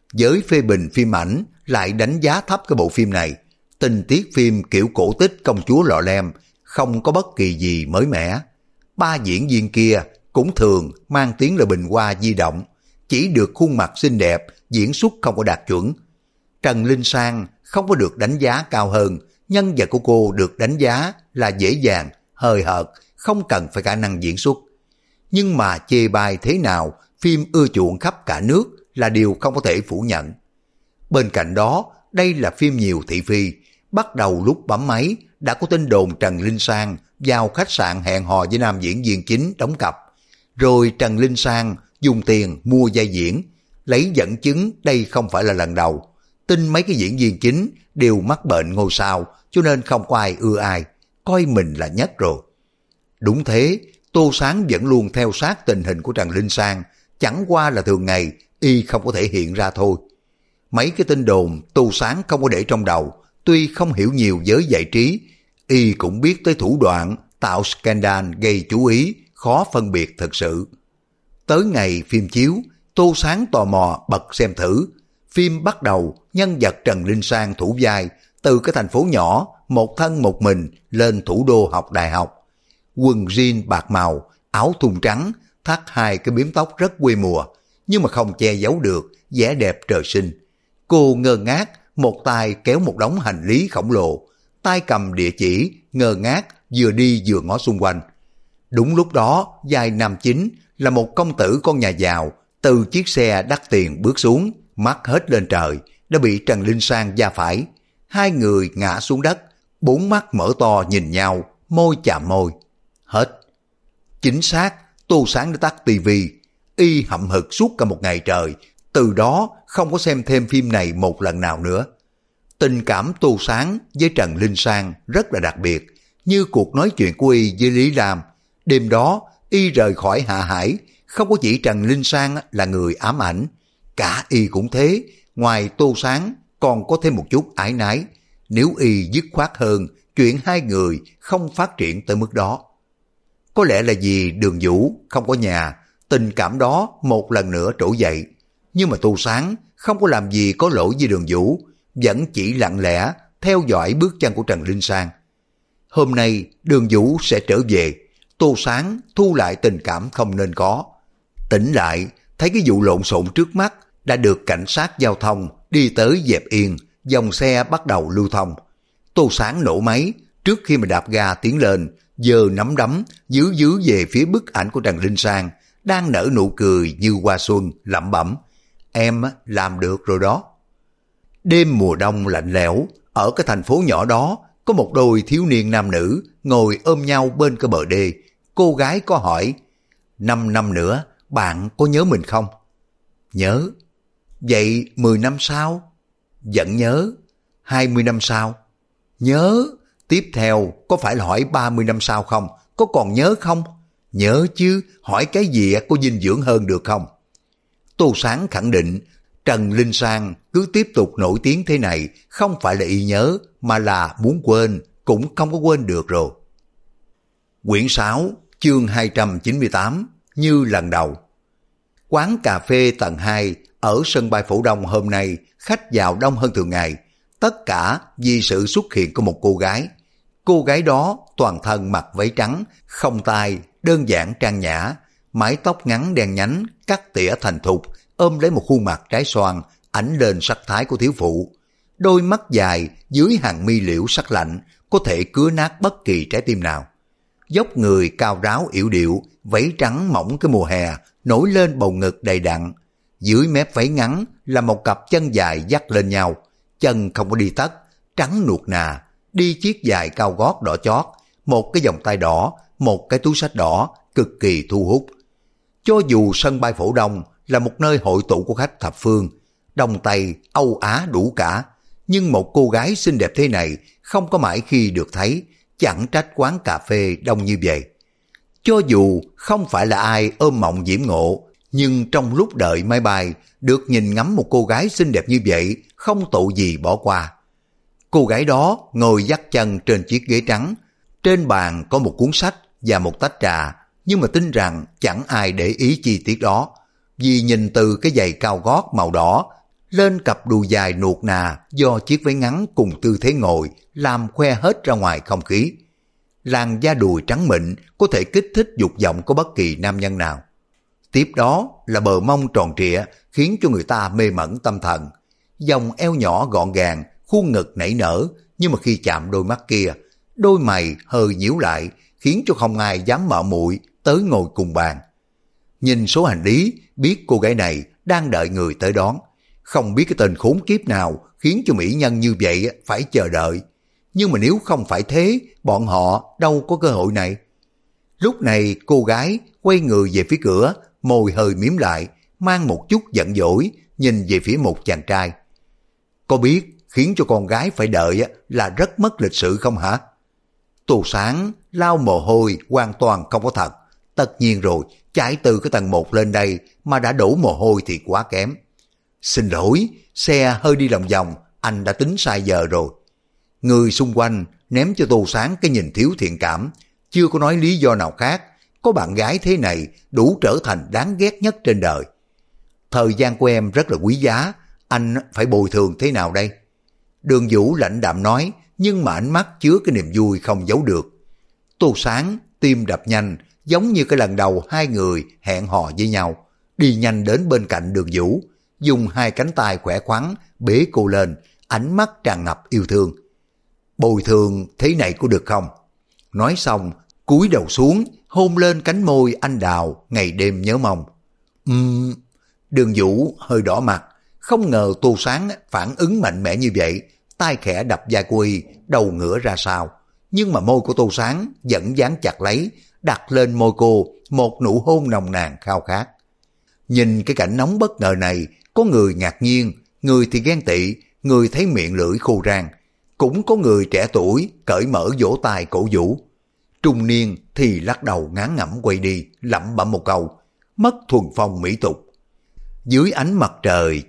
Giới phê bình phim ảnh lại đánh giá thấp cái bộ phim này. Tình tiết phim kiểu cổ tích công chúa lọ lem, không có bất kỳ gì mới mẻ. Ba diễn viên kia cũng thường mang tiếng là bình hoa di động, chỉ được khuôn mặt xinh đẹp, diễn xuất không có đạt chuẩn. Trần Linh Sang không có được đánh giá cao hơn, nhân vật của cô được đánh giá là dễ dàng, hời hợt, không cần phải khả năng diễn xuất. Nhưng mà chê bai thế nào, phim ưa chuộng khắp cả nước là điều không có thể phủ nhận. Bên cạnh đó, đây là phim nhiều thị phi. Bắt đầu lúc bấm máy, đã có tin đồn Trần Linh Sang vào khách sạn hẹn hò với nam diễn viên chính đóng cặp. Rồi Trần Linh Sang dùng tiền mua vai diễn, lấy dẫn chứng đây không phải là lần đầu. Tin mấy cái diễn viên chính đều mắc bệnh ngôi sao, cho nên không có ai ưa ai, coi mình là nhất rồi. Đúng thế, Tô Sáng vẫn luôn theo sát tình hình của Trần Linh Sang, chẳng qua là thường ngày y không có thể hiện ra thôi. Mấy cái tin đồn Tô Sáng không có để trong đầu, tuy không hiểu nhiều giới giải trí, y cũng biết tới thủ đoạn tạo scandal gây chú ý, khó phân biệt thực sự. Tới ngày phim chiếu, Tô Sáng tò mò bật xem thử. Phim bắt đầu, nhân vật Trần Linh Sang thủ vai từ cái thành phố nhỏ, một thân một mình lên thủ đô học đại học. Quần jean bạc màu, áo thun trắng, thắt hai cái bím tóc rất quê mùa, nhưng mà không che giấu được vẻ đẹp trời sinh. Cô ngơ ngác, một tay kéo một đống hành lý khổng lồ, tay cầm địa chỉ, ngơ ngác vừa đi vừa ngó xung quanh. Đúng lúc đó, vai nam chính là một công tử con nhà giàu, từ chiếc xe đắt tiền bước xuống, mắt hết lên trời, đã bị Trần Linh Sang va phải. Hai người ngã xuống đất, bốn mắt mở to nhìn nhau, môi chạm môi. Hết. Chính xác, Tô Sáng đã tắt tivi, y hậm hực suốt cả một ngày trời, từ đó không có xem thêm phim này một lần nào nữa. Tình cảm Tô Sáng với Trần Linh Sang rất là đặc biệt, như cuộc nói chuyện của y với Lý Lam. Đêm đó, y rời khỏi Hạ Hải, không có chỉ Trần Linh Sang là người ám ảnh, cả y cũng thế, ngoài Tô Sáng còn có thêm một chút ái nái. Nếu y dứt khoát hơn, chuyện hai người không phát triển tới mức đó. Có lẽ là vì Đường Vũ không có nhà, tình cảm đó một lần nữa trỗi dậy. Nhưng mà Tô Sáng không có làm gì có lỗi với Đường Vũ, vẫn chỉ lặng lẽ theo dõi bước chân của Trần Linh Sang. Hôm nay Đường Vũ sẽ trở về, Tô Sáng thu lại tình cảm không nên có. Tỉnh lại, thấy cái vụ lộn xộn trước mắt đã được cảnh sát giao thông đi tới dẹp yên, dòng xe bắt đầu lưu thông. Tô Sáng nổ máy, trước khi mà đạp ga tiến lên, giơ nắm đấm giữ về phía bức ảnh của Trần Linh Sang, đang nở nụ cười như hoa xuân, lẩm bẩm: em làm được rồi đó. Đêm mùa đông lạnh lẽo, ở cái thành phố nhỏ đó, có một đôi thiếu niên nam nữ ngồi ôm nhau bên cái bờ đê. Cô gái có hỏi: 5 năm nữa, bạn có nhớ mình không? Nhớ. Vậy 10 năm sau? Vẫn nhớ. 20 năm sau? Nhớ. Tiếp theo, có phải là hỏi 30 năm sau không? Có còn nhớ không? Nhớ chứ, hỏi cái gì có dinh dưỡng hơn được không? Tô Sáng khẳng định, Trần Linh Sang cứ tiếp tục nổi tiếng thế này, không phải là y nhớ, mà là muốn quên, cũng không có quên được rồi. Quyển 6, chương 298, như lần đầu. Quán cà phê tầng 2 ở sân bay Phổ Đông hôm nay khách vào đông hơn thường ngày, tất cả vì sự xuất hiện của một cô gái. Cô gái đó toàn thân mặc váy trắng, không tai, đơn giản trang nhã, mái tóc ngắn đen nhánh, cắt tỉa thành thục, ôm lấy một khuôn mặt trái xoan, ánh lên sắc thái của thiếu phụ. Đôi mắt dài dưới hàng mi liễu sắc lạnh, có thể cứa nát bất kỳ trái tim nào. Dốc người cao ráo yểu điệu, váy trắng mỏng cái mùa hè, nổi lên bầu ngực đầy đặn. Dưới mép váy ngắn là một cặp chân dài dắt lên nhau, chân không có đi tất, trắng nuột nà, đi chiếc giày cao gót đỏ chót, một cái vòng tay đỏ, một cái túi xách đỏ, cực kỳ thu hút. Cho dù sân bay Phổ Đông là một nơi hội tụ của khách thập phương, Đông Tây, Âu Á đủ cả, nhưng một cô gái xinh đẹp thế này không có mãi khi được thấy, chẳng trách quán cà phê đông như vậy. Cho dù không phải là ai ôm mộng diễm ngộ, nhưng trong lúc đợi máy bay, được nhìn ngắm một cô gái xinh đẹp như vậy, không tụ gì bỏ qua. Cô gái đó ngồi dắt chân trên chiếc ghế trắng, trên bàn có một cuốn sách và một tách trà, nhưng mà tin rằng chẳng ai để ý chi tiết đó, vì nhìn từ cái giày cao gót màu đỏ lên cặp đùi dài nuột nà do chiếc váy ngắn cùng tư thế ngồi làm khoe hết ra ngoài không khí. Làn da đùi trắng mịn có thể kích thích dục vọng của bất kỳ nam nhân nào. Tiếp đó là bờ mông tròn trịa khiến cho người ta mê mẩn tâm thần. Dòng eo nhỏ gọn gàng, khuôn ngực nảy nở, nhưng mà khi chạm đôi mắt kia, đôi mày hơi nhíu lại, khiến cho không ai dám mạo muội tới ngồi cùng bàn. Nhìn số hành lý, biết cô gái này đang đợi người tới đón. Không biết cái tên khốn kiếp nào khiến cho mỹ nhân như vậy phải chờ đợi. Nhưng mà nếu không phải thế, bọn họ đâu có cơ hội này. Lúc này cô gái quay người về phía cửa, môi hơi mím lại, mang một chút giận dỗi, nhìn về phía một chàng trai. Có biết khiến cho con gái phải đợi là rất mất lịch sự không hả? Tô Sáng lau mồ hôi hoàn toàn không có thật. Tất nhiên rồi, chạy từ cái tầng 1 lên đây mà đã đổ mồ hôi thì quá kém. Xin lỗi, xe hơi đi lòng vòng, anh đã tính sai giờ rồi. Người xung quanh ném cho Tô Sáng cái nhìn thiếu thiện cảm, chưa có nói lý do nào khác. Có bạn gái thế này đủ trở thành đáng ghét nhất trên đời. Thời gian của em rất là quý giá, anh phải bồi thường thế nào đây? Đường Vũ lãnh đạm nói, nhưng mà ánh mắt chứa cái niềm vui không giấu được. Tô Sáng tim đập nhanh, giống như cái lần đầu hai người hẹn hò với nhau, đi nhanh đến bên cạnh Đường Vũ, dùng hai cánh tay khỏe khoắn bế cô lên, ánh mắt tràn ngập yêu thương. Bồi thường thế này có được không? Nói xong, cúi đầu xuống, hôn lên cánh môi anh đào ngày đêm nhớ mong. Đường Vũ hơi đỏ mặt, không ngờ Tô Sáng phản ứng mạnh mẽ như vậy, tay khẽ đập vai cô y, đầu ngửa ra sau. Nhưng mà môi của Tô Sáng vẫn dán chặt lấy, đặt lên môi cô một nụ hôn nồng nàn khao khát. Nhìn cái cảnh nóng bất ngờ này, có người ngạc nhiên, người thì ghen tị, người thấy miệng lưỡi khô rang. Cũng có người trẻ tuổi cởi mở vỗ tay cổ vũ. Trung niên thì lắc đầu ngán ngẩm quay đi, lẩm bẩm một câu, mất thuần phong mỹ tục. Dưới ánh mặt trời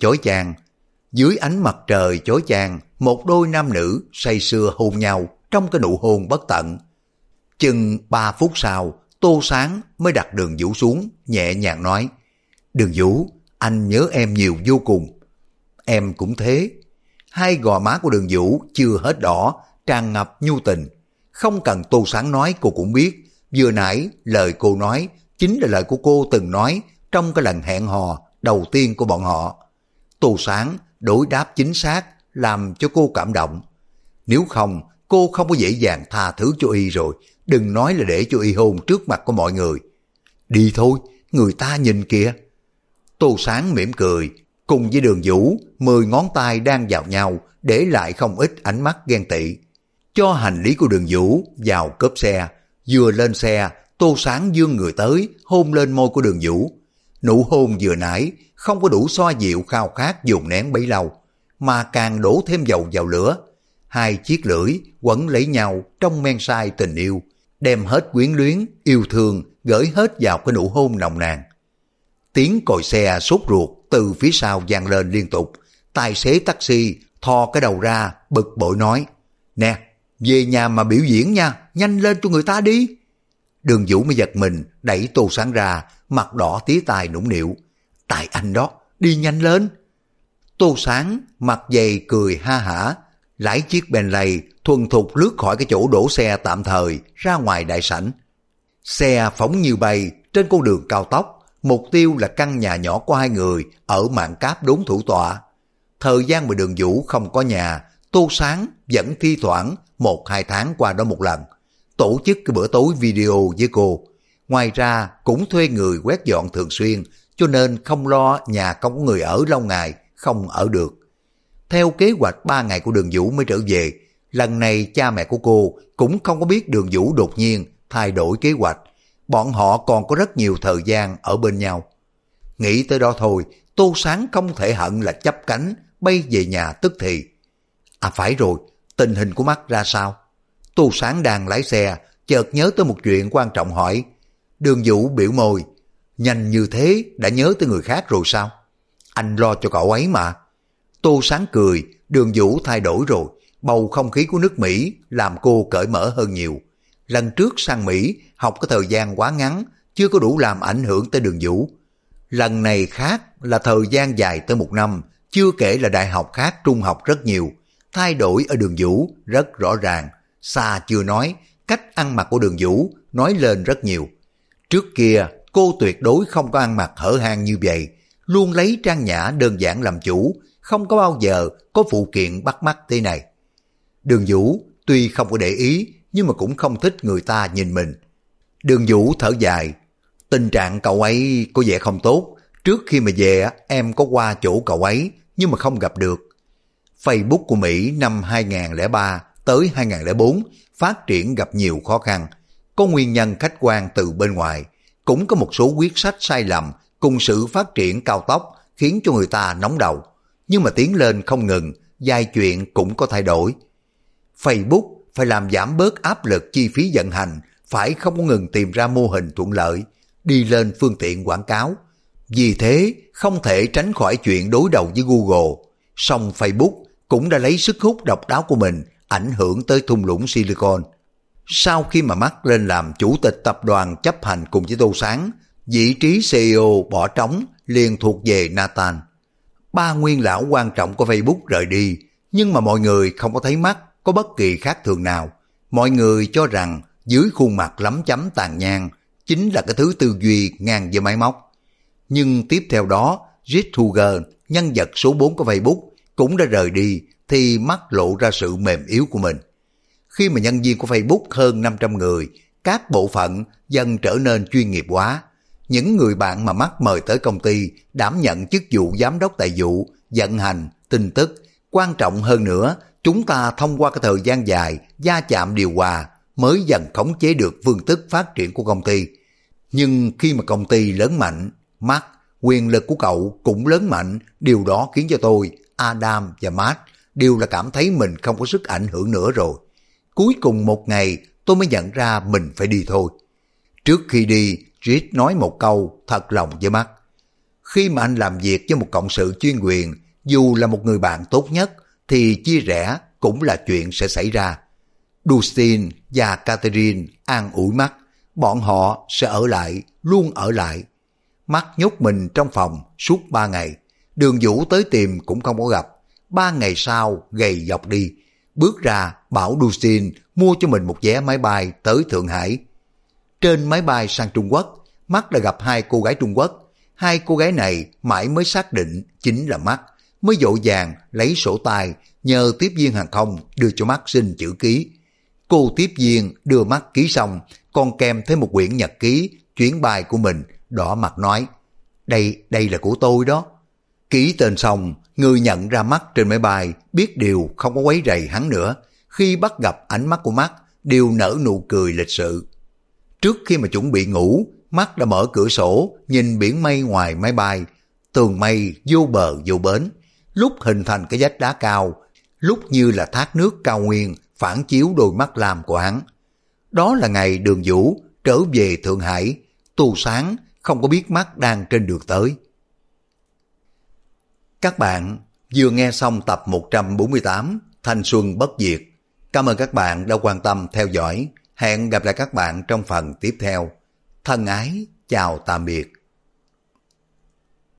chói chang, một đôi nam nữ say sưa hôn nhau trong cái nụ hôn bất tận. Chừng 3 phút sau, Tô Sáng mới đặt Đường Vũ xuống, nhẹ nhàng nói, Đường Vũ, anh nhớ em nhiều vô cùng. Em cũng thế. Hai gò má của Đường Vũ chưa hết đỏ, tràn ngập nhu tình. Không cần Tô Sáng nói cô cũng biết, vừa nãy lời cô nói chính là lời của cô từng nói trong cái lần hẹn hò đầu tiên của bọn họ. Tô Sáng đối đáp chính xác làm cho cô cảm động. Nếu không, cô không có dễ dàng tha thứ cho y rồi, đừng nói là để cho y hôn trước mặt của mọi người. Đi thôi, người ta nhìn kìa. Tô Sáng mỉm cười, cùng với Đường Vũ, 10 ngón tay đang vào nhau, để lại không ít ánh mắt ghen tị. Cho hành lý của Đường Vũ vào cốp xe, vừa lên xe, Tô Sáng vươn người tới, hôn lên môi của Đường Vũ. Nụ hôn vừa nãy không có đủ xoa dịu khao khát dồn nén bấy lâu, mà càng đổ thêm dầu vào lửa. Hai chiếc lưỡi quấn lấy nhau trong men say tình yêu, đem hết quyến luyến, yêu thương gửi hết vào cái nụ hôn nồng nàn. Tiếng còi xe sốt ruột từ phía sau vang lên liên tục. Tài xế taxi thò cái đầu ra bực bội nói, nè, về nhà mà biểu diễn nha, nhanh lên cho người ta đi. Đường Vũ mới giật mình, đẩy Tô Sáng ra, mặt đỏ tía tai nũng nịu. Tại anh đó, đi nhanh lên. Tô Sáng mặt dày cười ha hả, lái chiếc Bentley thuần thục lướt khỏi cái chỗ đổ xe tạm thời ra ngoài đại sảnh. Xe phóng như bay trên con đường cao tốc, mục tiêu là căn nhà nhỏ của hai người ở Mạn Cáp đốn thủ tọa. Thời gian mà Đường Vũ không có nhà, Tô Sáng vẫn thi thoảng 1-2 tháng qua đó một lần, tổ chức cái bữa tối video với cô. Ngoài ra cũng thuê người quét dọn thường xuyên, cho nên không lo nhà không có người ở lâu ngày, không ở được. Theo kế hoạch 3 ngày của Đường Vũ mới trở về, lần này cha mẹ của cô cũng không có biết Đường Vũ đột nhiên thay đổi kế hoạch. Bọn họ còn có rất nhiều thời gian ở bên nhau. Nghĩ tới đó thôi, Tô Sáng không thể hận là chấp cánh bay về nhà tức thì. À phải rồi, tình hình của mắt ra sao? Tô Sáng đang lái xe, chợt nhớ tới một chuyện quan trọng hỏi. Đường Vũ biểu môi, nhanh như thế đã nhớ tới người khác rồi sao? Anh lo cho cậu ấy mà. Tô Sáng cười, Đường Vũ thay đổi rồi, bầu không khí của nước Mỹ làm cô cởi mở hơn nhiều. Lần trước sang Mỹ học có thời gian quá ngắn, chưa có đủ làm ảnh hưởng tới Đường Vũ. Lần này khác là thời gian dài tới 1 năm, Chưa kể là đại học khác trung học rất nhiều, thay đổi ở Đường Vũ rất rõ ràng. Xa chưa nói, cách ăn mặc của Đường Vũ nói lên rất nhiều. Trước kia cô tuyệt đối không có ăn mặc hở hang như vậy, luôn lấy trang nhã đơn giản làm chủ, không có bao giờ có phụ kiện bắt mắt thế này. Đường Vũ tuy không có để ý nhưng mà cũng không thích người ta nhìn mình. Đường Vũ thở dài, tình trạng cậu ấy có vẻ không tốt. Trước khi mà về em có qua chỗ cậu ấy nhưng mà không gặp được. Facebook của Mỹ năm 2003 tới 2004 phát triển gặp nhiều khó khăn. Có nguyên nhân khách quan từ bên ngoài, cũng có một số quyết sách sai lầm cùng sự phát triển cao tốc khiến cho người ta nóng đầu. Nhưng mà tiến lên không ngừng, vài chuyện cũng có thay đổi. Facebook phải làm giảm bớt áp lực chi phí vận hành, phải không có ngừng tìm ra mô hình thuận lợi, đi lên phương tiện quảng cáo. Vì thế, không thể tránh khỏi chuyện đối đầu với Google. Song Facebook cũng đã lấy sức hút độc đáo của mình, ảnh hưởng tới thung lũng Silicon. Sau khi mà Mark lên làm chủ tịch tập đoàn chấp hành cùng với Tô Sáng, vị trí CEO bỏ trống liền thuộc về Nathan. Ba nguyên lão quan trọng của Facebook rời đi, nhưng mà mọi người không có thấy Mark có bất kỳ khác thường nào. Mọi người cho rằng dưới khuôn mặt lấm chấm tàn nhang chính là cái thứ tư duy ngang với máy móc. Nhưng tiếp theo đó, Reed Hugger, nhân vật số 4 của Facebook, cũng đã rời đi thì Mark lộ ra sự mềm yếu của mình. Khi mà nhân viên của Facebook hơn 500 người, các bộ phận dần trở nên chuyên nghiệp hóa. Những người bạn mà Mark mời tới công ty đảm nhận chức vụ giám đốc tài vụ, vận hành, tin tức. Quan trọng hơn nữa, chúng ta thông qua cái thời gian dài va chạm điều hòa mới dần khống chế được phương thức phát triển của công ty. Nhưng khi mà công ty lớn mạnh, Mark, quyền lực của cậu cũng lớn mạnh, điều đó khiến cho tôi, Adam và Matt đều là cảm thấy mình không có sức ảnh hưởng nữa rồi. Cuối cùng một ngày tôi mới nhận ra mình phải đi thôi. Trước khi đi, Reed nói một câu thật lòng với Mark. Khi mà anh làm việc với một cộng sự chuyên quyền, dù là một người bạn tốt nhất, thì chia rẽ cũng là chuyện sẽ xảy ra. Dustin và Catherine an ủi Mark, bọn họ sẽ ở lại, luôn ở lại. Mark nhốt mình trong phòng suốt 3 ngày. Đường Vũ tới tìm cũng không có gặp. 3 ngày sau gầy dọc đi. Bước ra bảo Dustin mua cho mình một vé máy bay tới Thượng Hải. Trên máy bay sang Trung Quốc, Mark đã gặp 2 cô gái Trung Quốc. 2 cô gái này mãi mới xác định chính là Mark, mới vội vàng lấy sổ tay nhờ tiếp viên hàng không đưa cho Mark xin chữ ký. Cô tiếp viên đưa Mark ký xong, còn kèm thêm một quyển nhật ký chuyến bay của mình, đỏ mặt nói, đây là của tôi đó. Ký tên xong, người nhận ra Mark trên máy bay biết điều không có quấy rầy hắn nữa. Khi bắt gặp ánh mắt của Mark, đều nở nụ cười lịch sự. Trước khi mà chuẩn bị ngủ, Mark đã mở cửa sổ, nhìn biển mây ngoài máy bay. Tường mây vô bờ vô bến, lúc hình thành cái vách đá cao, lúc như là thác nước cao nguyên phản chiếu đôi mắt lam của hắn. Đó là ngày Đường Vũ trở về Thượng Hải. Tô Sáng không có biết Mark đang trên đường tới. Các bạn vừa nghe xong tập 148 Thanh Xuân Bất Diệt. Cảm ơn các bạn đã quan tâm theo dõi. Hẹn gặp lại các bạn trong phần tiếp theo. Thân ái, chào tạm biệt.